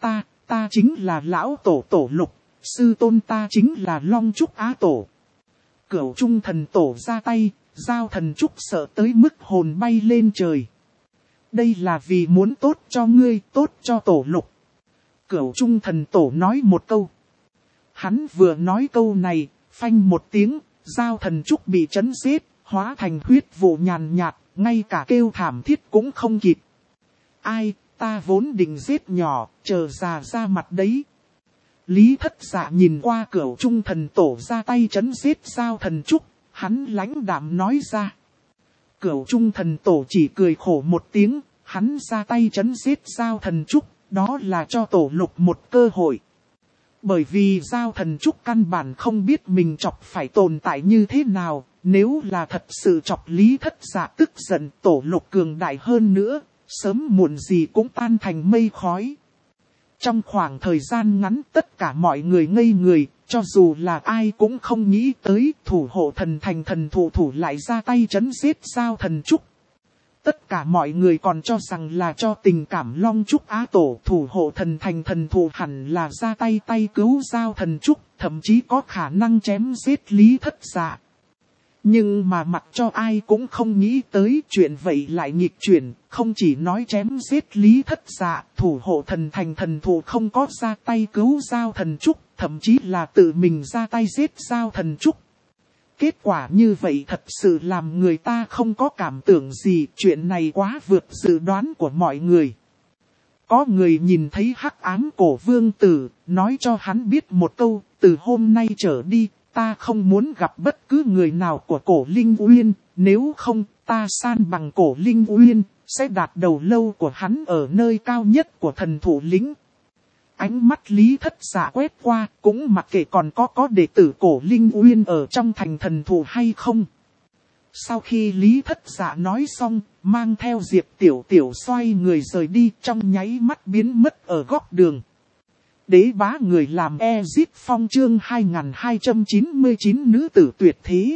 ta chính là lão tổ lục, sư tôn ta chính là Long Trúc Á Tổ. Cửu Trung thần tổ ra tay, Giao Thần Trúc sợ tới mức hồn bay lên trời. Đây là vì muốn tốt cho ngươi, tốt cho tổ lục. Cửu Trung thần tổ nói một câu. Hắn vừa nói câu này, phanh một tiếng, Giao Thần Trúc bị chấn giết, hóa thành huyết vụ nhàn nhạt, ngay cả kêu thảm thiết cũng không kịp. Ai? Ta vốn định giết nhỏ, chờ già ra mặt đấy. Lý Thất Dạ nhìn qua Cửu Trung thần tổ ra tay chấn giết Giao Thần Trúc, hắn lãnh đạm nói ra. Cửu Trung thần tổ chỉ cười khổ một tiếng, hắn ra tay chấn giết Giao Thần Trúc, đó là cho tổ lục một cơ hội. Bởi vì Giao Thần Trúc căn bản không biết mình chọc phải tồn tại như thế nào, nếu là thật sự chọc Lý Thất Dạ tức giận, tổ lục cường đại hơn nữa. Sớm muộn gì cũng tan thành mây khói. Trong khoảng thời gian ngắn tất cả mọi người ngây người, cho dù là ai cũng không nghĩ tới thủ hộ thần thành thần thủ lại ra tay chấn giết Giao Thần Trúc. Tất cả mọi người còn cho rằng là cho tình cảm Long Trúc Á Tổ, thủ hộ thần thành thần thủ hẳn là ra tay cứu Giao Thần Trúc, thậm chí có khả năng chém giết Lý Thất Dạ. Nhưng mà mặc cho ai cũng không nghĩ tới chuyện vậy lại nghịch chuyển, không chỉ nói chém giết Lý Thất Dạ, thủ hộ thần thành thần thủ không có ra tay cứu Giao Thần Trúc, thậm chí là tự mình ra tay giết Giao Thần Trúc. Kết quả như vậy thật sự làm người ta không có cảm tưởng gì, chuyện này quá vượt dự đoán của mọi người. Có người nhìn thấy Hắc Ám Cổ Vương Tử, nói cho hắn biết một câu, từ hôm nay trở đi, ta không muốn gặp bất cứ người nào của Cổ Linh Uyên, nếu không ta san bằng Cổ Linh Uyên, sẽ đạt đầu lâu của hắn ở nơi cao nhất của thần thủ lĩnh. Ánh mắt Lý Thất Dạ quét qua, cũng mặc kệ còn có đệ tử Cổ Linh Uyên ở trong thành thần thủ hay không. Sau khi Lý Thất Dạ nói xong, mang theo Diệp Tiểu Tiểu xoay người rời đi, trong nháy mắt biến mất ở góc đường. Đế bá người làm Ezit Phong chương 2299 nữ tử tuyệt thế.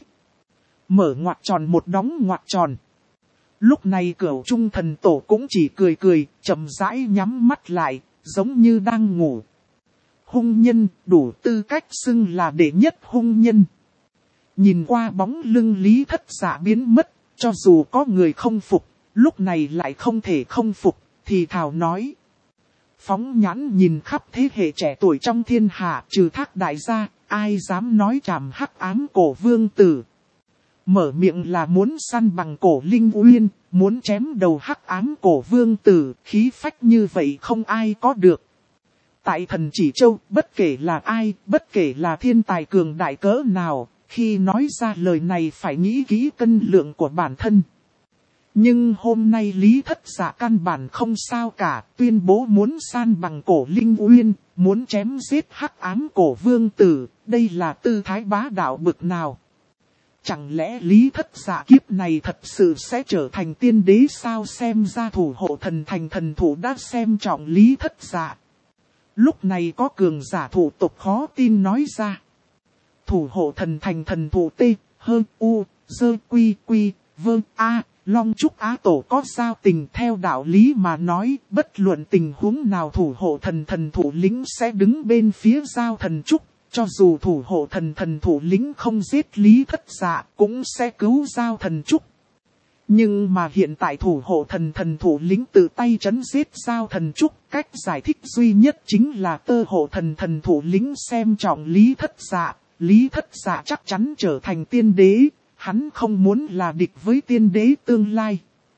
Mở ngoặc tròn một đóng ngoặc tròn. Lúc này Cửu Trung thần tổ cũng chỉ cười cười, chậm rãi nhắm mắt lại, giống như đang ngủ. Hung nhân, đủ tư cách xưng là đệ nhất hung nhân. Nhìn qua bóng lưng Lý Thất Dạ biến mất, cho dù có người không phục, lúc này lại không thể không phục, thì thào nói. Phóng nhãn nhìn khắp thế hệ trẻ tuổi trong thiên hạ, trừ Thác đại gia, ai dám nói trảm hắc ám cổ vương tử. Mở miệng là muốn săn bằng Cổ Linh Uyên, muốn chém đầu hắc ám cổ vương tử, khí phách như vậy không ai có được. Tại Thần Chỉ Châu, bất kể là ai, bất kể là thiên tài cường đại cỡ nào, khi nói ra lời này phải nghĩ kỹ cân lượng của bản thân. Nhưng hôm nay Lý Thất Dạ căn bản không sao cả, tuyên bố muốn san bằng Cổ Linh Uyên, muốn chém giết hắc ám cổ vương tử, đây là tư thái bá đạo bực nào. Chẳng lẽ Lý Thất Dạ kiếp này thật sự sẽ trở thành tiên đế sao? Xem ra thủ hộ thần thành thần thủ đã xem trọng Lý Thất Dạ. Lúc này có cường giả thủ tộc khó tin nói ra. Thủ hộ thần thành thần thủ T, Hơ, U, Dơ, Quy, Quy, Vơ, A, Long Trúc Á Tổ có giao tình. Theo đạo lý mà nói, bất luận tình huống nào thủ hộ thần thần thủ lĩnh sẽ đứng bên phía giao thần Trúc. Cho dù thủ hộ thần thần thủ lĩnh không giết Lý Thất Dạ, cũng sẽ cứu giao thần Trúc. Nhưng mà hiện tại thủ hộ thần thần thủ lĩnh tự tay trấn giết giao thần Trúc, cách giải thích duy nhất chính là tơ hộ thần thần thủ lĩnh xem trọng Lý Thất Dạ. Lý Thất Dạ chắc chắn trở thành tiên đế, hắn không muốn là địch với tiên đế tương lai.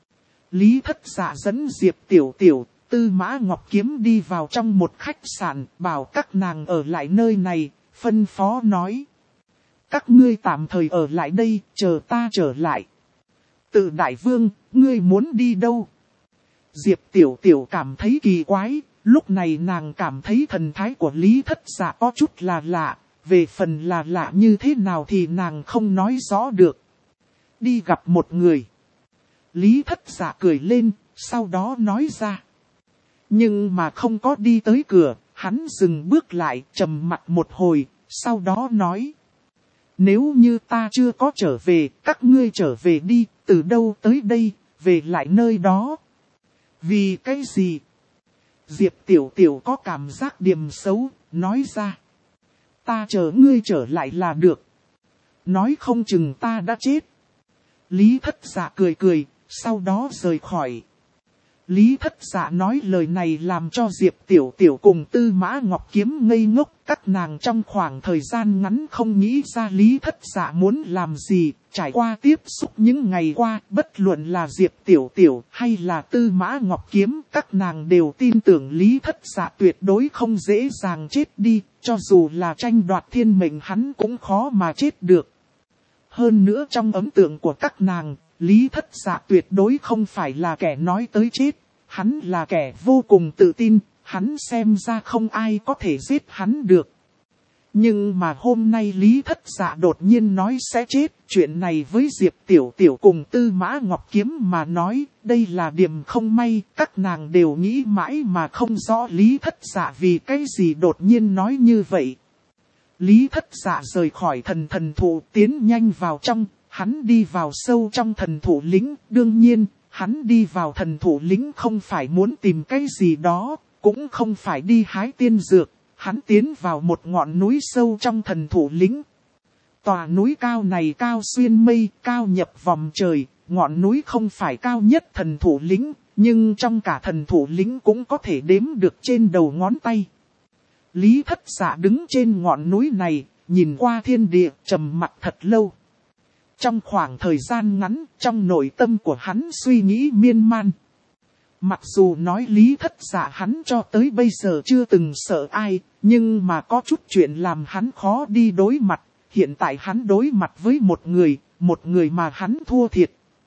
Lý Thất Dạ dẫn Diệp Tiểu Tiểu, Tư Mã Ngọc Kiếm đi vào trong một khách sạn, bảo các nàng ở lại nơi này, phân phó nói. Các ngươi tạm thời ở lại đây, chờ ta trở lại. Tự đại vương, ngươi muốn đi đâu? Diệp Tiểu Tiểu cảm thấy kỳ quái, lúc này nàng cảm thấy thần thái của Lý Thất Dạ có chút là lạ, về phần là lạ như thế nào thì nàng không nói rõ được. Đi gặp một người. Lý Thất Dạ cười lên, sau đó nói ra. Nhưng mà không có đi tới cửa, hắn dừng bước lại, trầm mặt một hồi, sau đó nói. Nếu như ta chưa có trở về, các ngươi trở về đi, từ đâu tới đây, về lại nơi đó. Vì cái gì? Diệp Tiểu Tiểu có cảm giác điểm xấu, nói ra. Ta chờ ngươi trở lại là được. Nói không chừng ta đã chết. Lý Thất Dạ cười cười, sau đó rời khỏi. Lý Thất Dạ nói lời này làm cho Diệp Tiểu Tiểu cùng Tư Mã Ngọc Kiếm ngây ngốc. Các nàng trong khoảng thời gian ngắn không nghĩ ra Lý Thất Dạ muốn làm gì. Trải qua tiếp xúc những ngày qua, bất luận là Diệp Tiểu Tiểu hay là Tư Mã Ngọc Kiếm, các nàng đều tin tưởng Lý Thất Dạ tuyệt đối không dễ dàng chết đi. Cho dù là tranh đoạt thiên mệnh hắn cũng khó mà chết được. Hơn nữa trong ấn tượng của các nàng, Lý Thất Dạ tuyệt đối không phải là kẻ nói tới chết. Hắn là kẻ vô cùng tự tin, hắn xem ra không ai có thể giết hắn được. Nhưng mà hôm nay Lý Thất Dạ đột nhiên nói sẽ chết. Chuyện này với Diệp Tiểu Tiểu cùng Tư Mã Ngọc Kiếm mà nói, đây là điểm không may. Các nàng đều nghĩ mãi mà không rõ Lý Thất Dạ vì cái gì đột nhiên nói như vậy. Lý Thất Dạ rời khỏi thần thần thụ tiến nhanh vào trong, hắn đi vào sâu trong thần thủ lĩnh. Đương nhiên, hắn đi vào thần thủ lĩnh không phải muốn tìm cái gì đó, cũng không phải đi hái tiên dược. Hắn tiến vào một ngọn núi sâu trong thần thủ lĩnh. Tòa núi cao này cao xuyên mây, cao nhập vòng trời, ngọn núi không phải cao nhất thần thủ lĩnh, nhưng trong cả thần thủ lĩnh cũng có thể đếm được trên đầu ngón tay. Lý Thất Dạ đứng trên ngọn núi này, nhìn qua thiên địa, trầm mặc thật lâu. Trong khoảng thời gian ngắn, trong nội tâm của hắn suy nghĩ miên man. Mặc dù nói Lý Thất Dạ hắn cho tới bây giờ chưa từng sợ ai, nhưng mà có chút chuyện làm hắn khó đi đối mặt. Hiện tại hắn đối mặt với một người mà hắn thua thiệt.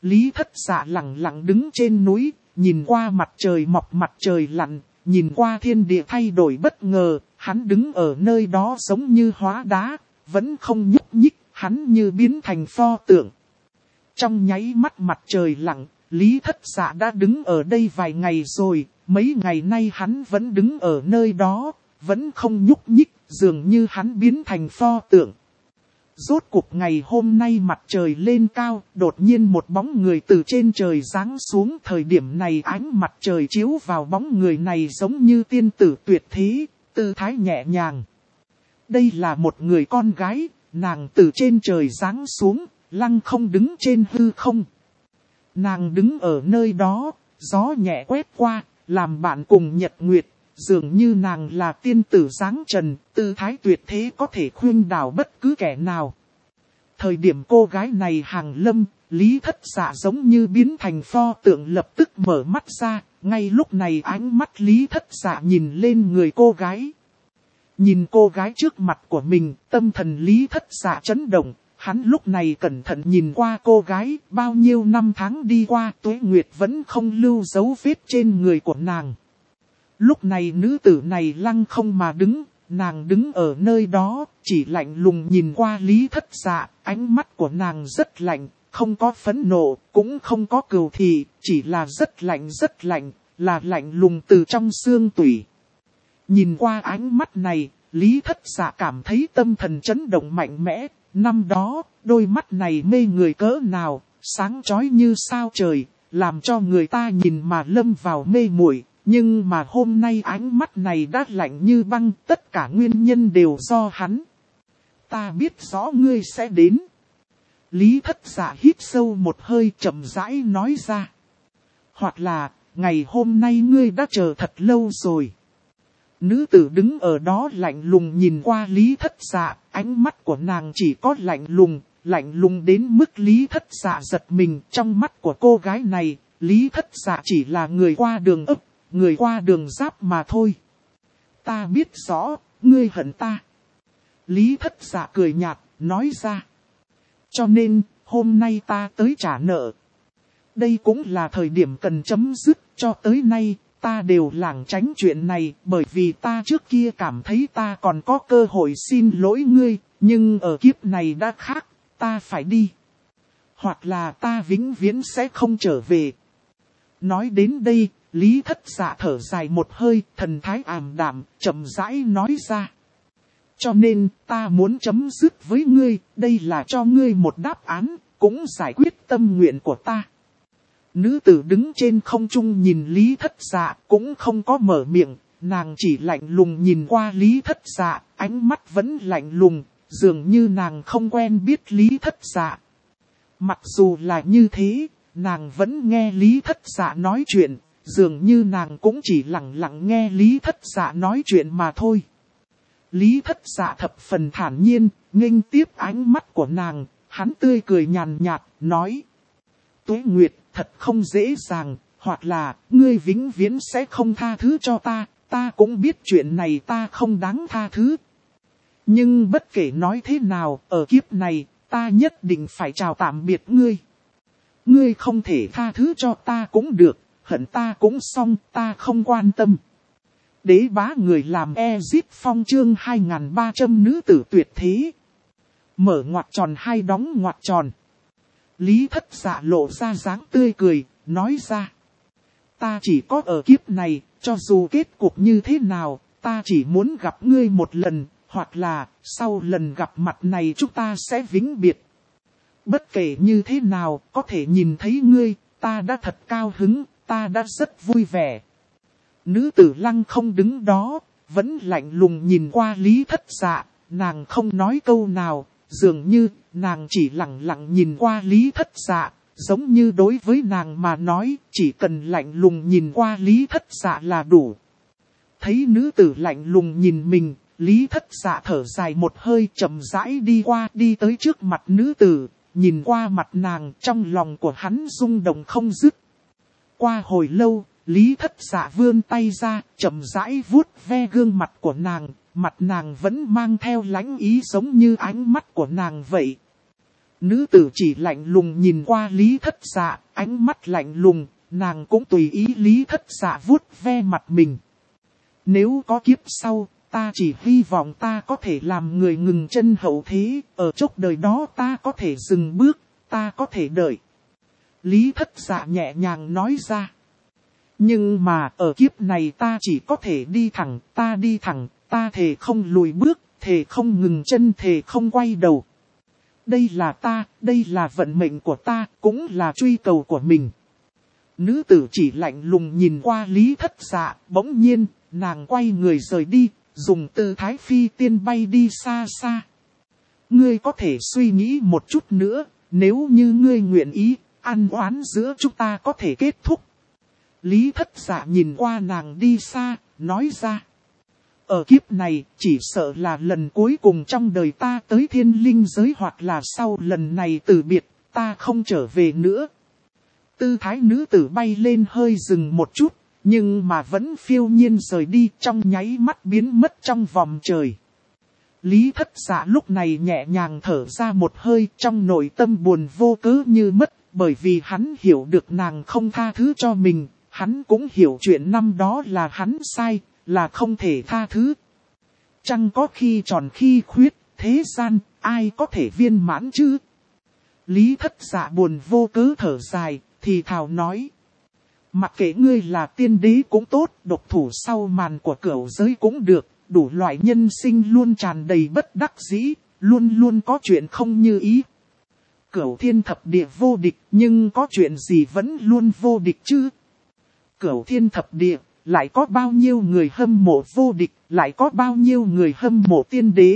Lý Thất Dạ lặng lặng đứng trên núi, nhìn qua mặt trời mọc mặt trời lặn, nhìn qua thiên địa thay đổi bất ngờ, hắn đứng ở nơi đó giống như hóa đá, vẫn không nhúc nhích, hắn như biến thành pho tượng. Trong nháy mắt mặt trời lặn, Lý Thất Dạ đã đứng ở đây vài ngày rồi, mấy ngày nay hắn vẫn đứng ở nơi đó, vẫn không nhúc nhích, dường như hắn biến thành pho tượng. Rốt cuộc ngày hôm nay mặt trời lên cao, đột nhiên một bóng người từ trên trời giáng xuống. Thời điểm này ánh mặt trời chiếu vào bóng người này giống như tiên tử tuyệt thế, tư thái nhẹ nhàng. Đây là một người con gái, nàng từ trên trời giáng xuống, lăng không đứng trên hư không. Nàng đứng ở nơi đó, gió nhẹ quét qua, làm bạn cùng nhật nguyệt, dường như nàng là tiên tử giáng trần, tư thái tuyệt thế có thể khuyên đảo bất cứ kẻ nào. Thời điểm cô gái này hàng lâm, Lý Thất Dạ giống như biến thành pho tượng lập tức mở mắt ra, ngay lúc này ánh mắt Lý Thất Dạ nhìn lên người cô gái. Nhìn cô gái trước mặt của mình, tâm thần Lý Thất Dạ chấn động, hắn lúc này cẩn thận nhìn qua cô gái, bao nhiêu năm tháng đi qua tuế nguyệt vẫn không lưu dấu vết trên người của nàng. Lúc này nữ tử này lăng không mà đứng, nàng đứng ở nơi đó, chỉ lạnh lùng nhìn qua Lý Thất Dạ, ánh mắt của nàng rất lạnh, không có phẫn nộ, cũng không có cừu thị, chỉ là rất lạnh, là lạnh lùng từ trong xương tủy. Nhìn qua ánh mắt này, Lý Thất Dạ cảm thấy tâm thần chấn động mạnh mẽ, năm đó, đôi mắt này mê người cỡ nào, sáng chói như sao trời, làm cho người ta nhìn mà lâm vào mê muội. Nhưng mà hôm nay ánh mắt này đã lạnh như băng, tất cả nguyên nhân đều do hắn. Ta biết rõ ngươi sẽ đến. Lý Thất Dạ hít sâu một hơi chậm rãi nói ra. Hoặc là, ngày hôm nay ngươi đã chờ thật lâu rồi. Nữ tử đứng ở đó lạnh lùng nhìn qua Lý Thất Dạ, ánh mắt của nàng chỉ có lạnh lùng đến mức Lý Thất Dạ giật mình. Trong mắt của cô gái này, Lý Thất Dạ chỉ là người qua đường ấp, người qua đường giáp mà thôi. Ta biết rõ, ngươi hận ta. Lý Thất Dạ cười nhạt, nói ra. Cho nên, hôm nay ta tới trả nợ. Đây cũng là thời điểm cần chấm dứt, cho tới nay, ta đều lảng tránh chuyện này, bởi vì ta trước kia cảm thấy ta còn có cơ hội xin lỗi ngươi, nhưng ở kiếp này đã khác, ta phải đi. Hoặc là ta vĩnh viễn sẽ không trở về. Nói đến đây, Lý Thất Dạ thở dài một hơi, thần thái ảm đạm, chậm rãi nói ra. Cho nên, ta muốn chấm dứt với ngươi, đây là cho ngươi một đáp án, cũng giải quyết tâm nguyện của ta. Nữ tử đứng trên không trung nhìn Lý Thất Dạ, cũng không có mở miệng, nàng chỉ lạnh lùng nhìn qua Lý Thất Dạ, ánh mắt vẫn lạnh lùng, dường như nàng không quen biết Lý Thất Dạ. Mặc dù là như thế, nàng vẫn nghe Lý Thất Dạ nói chuyện. Dường như nàng cũng chỉ lặng lặng nghe Lý Thất Dạ nói chuyện mà thôi. Lý Thất Dạ thập phần thản nhiên, nghênh tiếp ánh mắt của nàng, hắn tươi cười nhàn nhạt, nói. Tuế Nguyệt, thật không dễ dàng, hoặc là, ngươi vĩnh viễn sẽ không tha thứ cho ta, ta cũng biết chuyện này ta không đáng tha thứ. Nhưng bất kể nói thế nào, ở kiếp này, ta nhất định phải chào tạm biệt ngươi. Ngươi không thể tha thứ cho ta cũng được. Hận ta cũng xong, ta không quan tâm. Đế bá người làm Ezip Phong chương 2300 nữ tử tuyệt thế. Mở ngoặc tròn hai đóng ngoặc tròn. Lý Thất Dạ lộ ra dáng tươi cười, nói ra. Ta chỉ có ở kiếp này, cho dù kết cục như thế nào, ta chỉ muốn gặp ngươi một lần, hoặc là sau lần gặp mặt này chúng ta sẽ vĩnh biệt. Bất kể như thế nào, có thể nhìn thấy ngươi, ta đã thật cao hứng. Ta đã rất vui vẻ. Nữ tử lăng không đứng đó, vẫn lạnh lùng nhìn qua Lý Thất Dạ, nàng không nói câu nào, dường như nàng chỉ lặng lặng nhìn qua Lý Thất Dạ, giống như đối với nàng mà nói, chỉ cần lạnh lùng nhìn qua Lý Thất Dạ là đủ. Thấy nữ tử lạnh lùng nhìn mình, Lý Thất Dạ thở dài một hơi chậm rãi đi qua đi tới trước mặt nữ tử, nhìn qua mặt nàng trong lòng của hắn rung động không dứt. Qua hồi lâu, Lý Thất Dạ vươn tay ra, chậm rãi vuốt ve gương mặt của nàng, mặt nàng vẫn mang theo lãnh ý giống như ánh mắt của nàng vậy. Nữ tử chỉ lạnh lùng nhìn qua Lý Thất Dạ, ánh mắt lạnh lùng, nàng cũng tùy ý Lý Thất Dạ vuốt ve mặt mình. Nếu có kiếp sau, ta chỉ hy vọng ta có thể làm người ngừng chân hậu thế, ở chốc đời đó ta có thể dừng bước, ta có thể đợi. Lý Thất Dạ nhẹ nhàng nói ra. Nhưng mà ở kiếp này ta chỉ có thể đi thẳng, ta thề không lùi bước, thề không ngừng chân, thề không quay đầu. Đây là ta, đây là vận mệnh của ta, cũng là truy cầu của mình. Nữ tử chỉ lạnh lùng nhìn qua Lý Thất Dạ, bỗng nhiên, nàng quay người rời đi, dùng tư thái phi tiên bay đi xa xa. Ngươi có thể suy nghĩ một chút nữa, nếu như ngươi nguyện ý, ăn oán giữa chúng ta có thể kết thúc. Lý Thất Dạ nhìn qua nàng đi xa, nói ra. Ở kiếp này, chỉ sợ là lần cuối cùng trong đời ta tới thiên linh giới, hoặc là sau lần này từ biệt, ta không trở về nữa. Tư thái nữ tử bay lên hơi dừng một chút, nhưng mà vẫn phiêu nhiên rời đi, trong nháy mắt biến mất trong vòng trời. Lý Thất Dạ lúc này nhẹ nhàng thở ra một hơi, trong nội tâm buồn vô cớ như mất, bởi vì hắn hiểu được nàng không tha thứ cho mình, hắn cũng hiểu chuyện năm đó là hắn sai, là không thể tha thứ. Chẳng có khi tròn khi khuyết, thế gian, ai có thể viên mãn chứ? Lý Thất Dạ buồn vô cớ thở dài, thì thào nói. Mặc kệ ngươi là tiên đế cũng tốt, độc thủ sau màn của cửu giới cũng được, đủ loại nhân sinh luôn tràn đầy bất đắc dĩ, luôn luôn có chuyện không như ý. Cửu thiên thập địa vô địch, nhưng có chuyện gì vẫn luôn vô địch chứ? Cửu thiên thập địa, lại có bao nhiêu người hâm mộ vô địch, lại có bao nhiêu người hâm mộ tiên đế?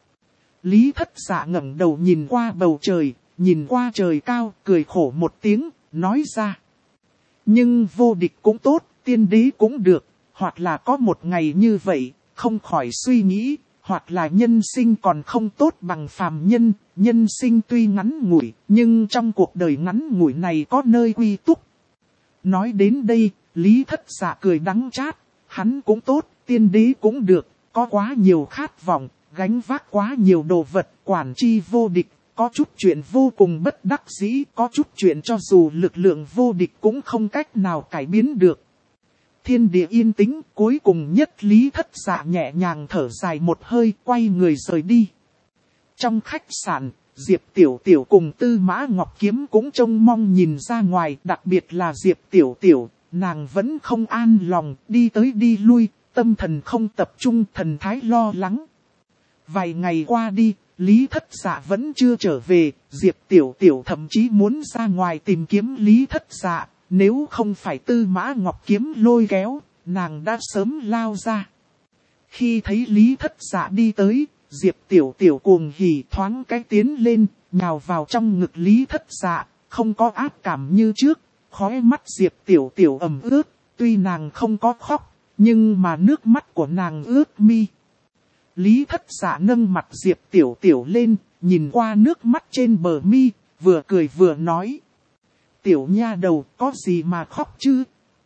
Lý Thất Dạ ngẩng đầu nhìn qua bầu trời, nhìn qua trời cao, cười khổ một tiếng, nói ra. Nhưng vô địch cũng tốt, tiên đế cũng được, hoặc là có một ngày như vậy, không khỏi suy nghĩ, hoặc là nhân sinh còn không tốt bằng phàm nhân, nhân sinh tuy ngắn ngủi, nhưng trong cuộc đời ngắn ngủi này có nơi quy túc. Nói đến đây, Lý Thất Dạ cười đắng chát, hắn cũng tốt, tiên đế cũng được, có quá nhiều khát vọng, gánh vác quá nhiều đồ vật, quản chi vô địch. Có chút chuyện vô cùng bất đắc dĩ, có chút chuyện cho dù lực lượng vô địch cũng không cách nào cải biến được. Thiên địa yên tĩnh, cuối cùng nhất Lý Thất Dạ nhẹ nhàng thở dài một hơi, quay người rời đi. Trong khách sạn, Diệp Tiểu Tiểu cùng Tư Mã Ngọc Kiếm cũng trông mong nhìn ra ngoài, đặc biệt là Diệp Tiểu Tiểu, nàng vẫn không an lòng, đi tới đi lui, tâm thần không tập trung, thần thái lo lắng. Vài ngày qua đi, Lý Thất Dạ vẫn chưa trở về, Diệp Tiểu Tiểu thậm chí muốn ra ngoài tìm kiếm Lý Thất Dạ, nếu không phải Tư Mã Ngọc Kiếm lôi kéo, nàng đã sớm lao ra. Khi thấy Lý Thất Dạ đi tới, Diệp Tiểu Tiểu cuồng hỉ thoáng cái tiến lên, nhào vào trong ngực Lý Thất Dạ, không có ác cảm như trước, khóe mắt Diệp Tiểu Tiểu ẩm ướt, tuy nàng không có khóc, nhưng mà nước mắt của nàng ướt mi. Lý Thất Dạ nâng mặt Diệp Tiểu Tiểu lên, nhìn qua nước mắt trên bờ mi, vừa cười vừa nói. Tiểu nha đầu, có gì mà khóc chứ?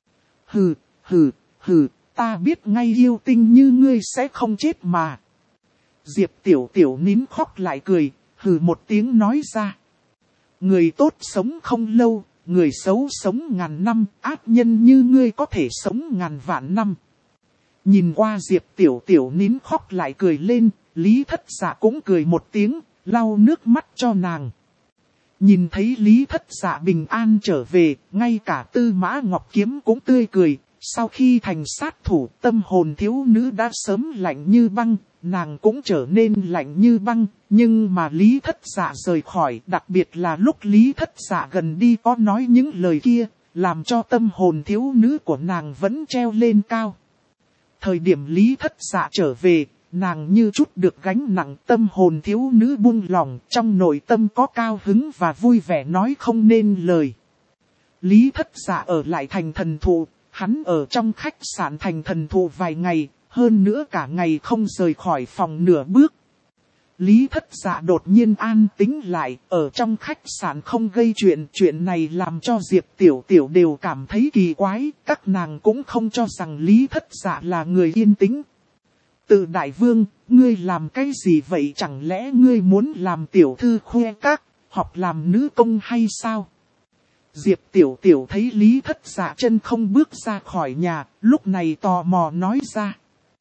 Hừ, ta biết ngay yêu tinh như ngươi sẽ không chết mà. Diệp Tiểu Tiểu nín khóc lại cười, hừ một tiếng nói ra. Người tốt sống không lâu, người xấu sống ngàn năm, ác nhân như ngươi có thể sống ngàn vạn năm. Nhìn qua Diệp Tiểu Tiểu nín khóc lại cười lên, Lý Thất Dạ cũng cười một tiếng, lau nước mắt cho nàng. Nhìn thấy Lý Thất Dạ bình an trở về, ngay cả Tư Mã Ngọc Kiếm cũng tươi cười. Sau khi thành sát thủ, tâm hồn thiếu nữ đã sớm lạnh như băng, nàng cũng trở nên lạnh như băng. Nhưng mà Lý Thất Dạ rời khỏi, đặc biệt là lúc Lý Thất Dạ gần đi có nói những lời kia, làm cho tâm hồn thiếu nữ của nàng vẫn treo lên cao. Thời điểm Lý Thất Dạ trở về, nàng như chút được gánh nặng, tâm hồn thiếu nữ buông lỏng, trong nội tâm có cao hứng và vui vẻ nói không nên lời. Lý Thất Dạ ở lại thành thần thụ, hắn ở trong khách sạn thành thần thụ vài ngày, hơn nữa cả ngày không rời khỏi phòng nửa bước. Lý Thất Dạ đột nhiên an tĩnh lại, ở trong khách sạn không gây chuyện này làm cho Diệp Tiểu Tiểu đều cảm thấy kỳ quái, các nàng cũng không cho rằng Lý Thất Dạ là người yên tĩnh. Từ Đại Vương, ngươi làm cái gì vậy, chẳng lẽ ngươi muốn làm tiểu thư khoe các, học làm nữ công hay sao? Diệp Tiểu Tiểu thấy Lý Thất Dạ chân không bước ra khỏi nhà, lúc này tò mò nói ra.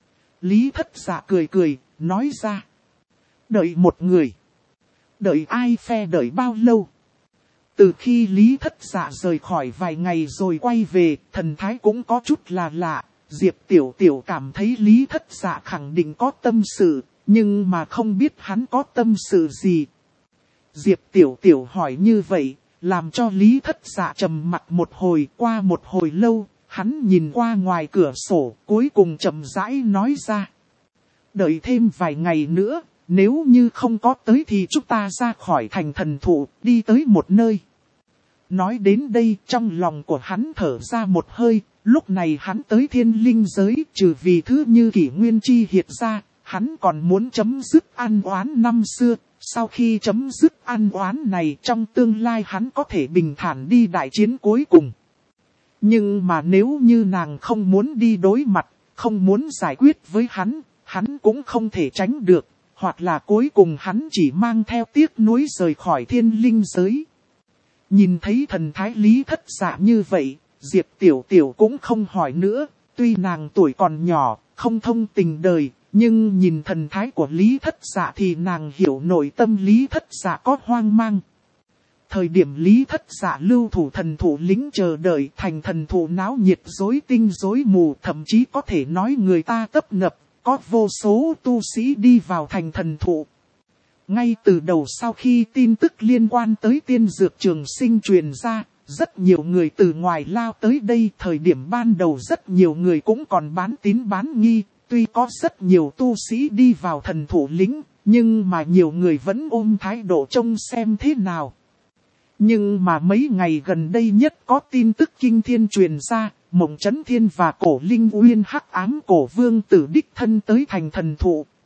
Lý Thất Dạ cười cười, nói ra. Đợi một người. Đợi ai phe đợi bao lâu? Từ khi Lý Thất Dạ rời khỏi vài ngày rồi quay về, thần thái cũng có chút là lạ. Diệp Tiểu Tiểu cảm thấy Lý Thất Dạ khẳng định có tâm sự, nhưng mà không biết hắn có tâm sự gì. Diệp Tiểu Tiểu hỏi như vậy, làm cho Lý Thất Dạ trầm mặc một hồi. Qua một hồi lâu, hắn nhìn qua ngoài cửa sổ, cuối cùng chậm rãi nói ra. Đợi thêm vài ngày nữa, nếu như không có tới thì chúng ta ra khỏi thành thần thụ, đi tới một nơi. Nói đến đây, trong lòng của hắn thở ra một hơi, lúc này hắn tới thiên linh giới, trừ vì thứ như kỷ nguyên chi hiệt ra, hắn còn muốn chấm dứt ăn oán năm xưa. Sau khi chấm dứt ăn oán này, trong tương lai hắn có thể bình thản đi đại chiến cuối cùng. Nhưng mà nếu như nàng không muốn đi đối mặt, không muốn giải quyết với hắn, hắn cũng không thể tránh được. Hoặc là cuối cùng hắn chỉ mang theo tiếc nuối rời khỏi thiên linh giới. Nhìn thấy thần thái Lý Thất Dạ như vậy, Diệp Tiểu Tiểu cũng không hỏi nữa. Tuy nàng tuổi còn nhỏ, không thông tình đời, nhưng nhìn thần thái của Lý Thất Dạ thì nàng hiểu nội tâm Lý Thất Dạ có hoang mang. Thời điểm Lý Thất Dạ lưu thủ thần thủ lĩnh chờ đợi, thành thần thủ náo nhiệt rối tinh rối mù, thậm chí có thể nói người ta tấp nập, có vô số tu sĩ đi vào thành thần thụ. Ngay từ đầu sau khi tin tức liên quan tới tiên dược trường sinh truyền ra, rất nhiều người từ ngoài lao tới đây. Thời điểm ban đầu rất nhiều người cũng còn bán tín bán nghi, tuy có rất nhiều tu sĩ đi vào thần thủ lĩnh, nhưng mà nhiều người vẫn ôm thái độ trông xem thế nào. Nhưng mà mấy ngày gần đây nhất có tin tức kinh thiên truyền ra, Mộng Chấn Thiên và Cổ Linh Uyên Hắc Ám Cổ Vương tử đích thân tới thành thần thụ,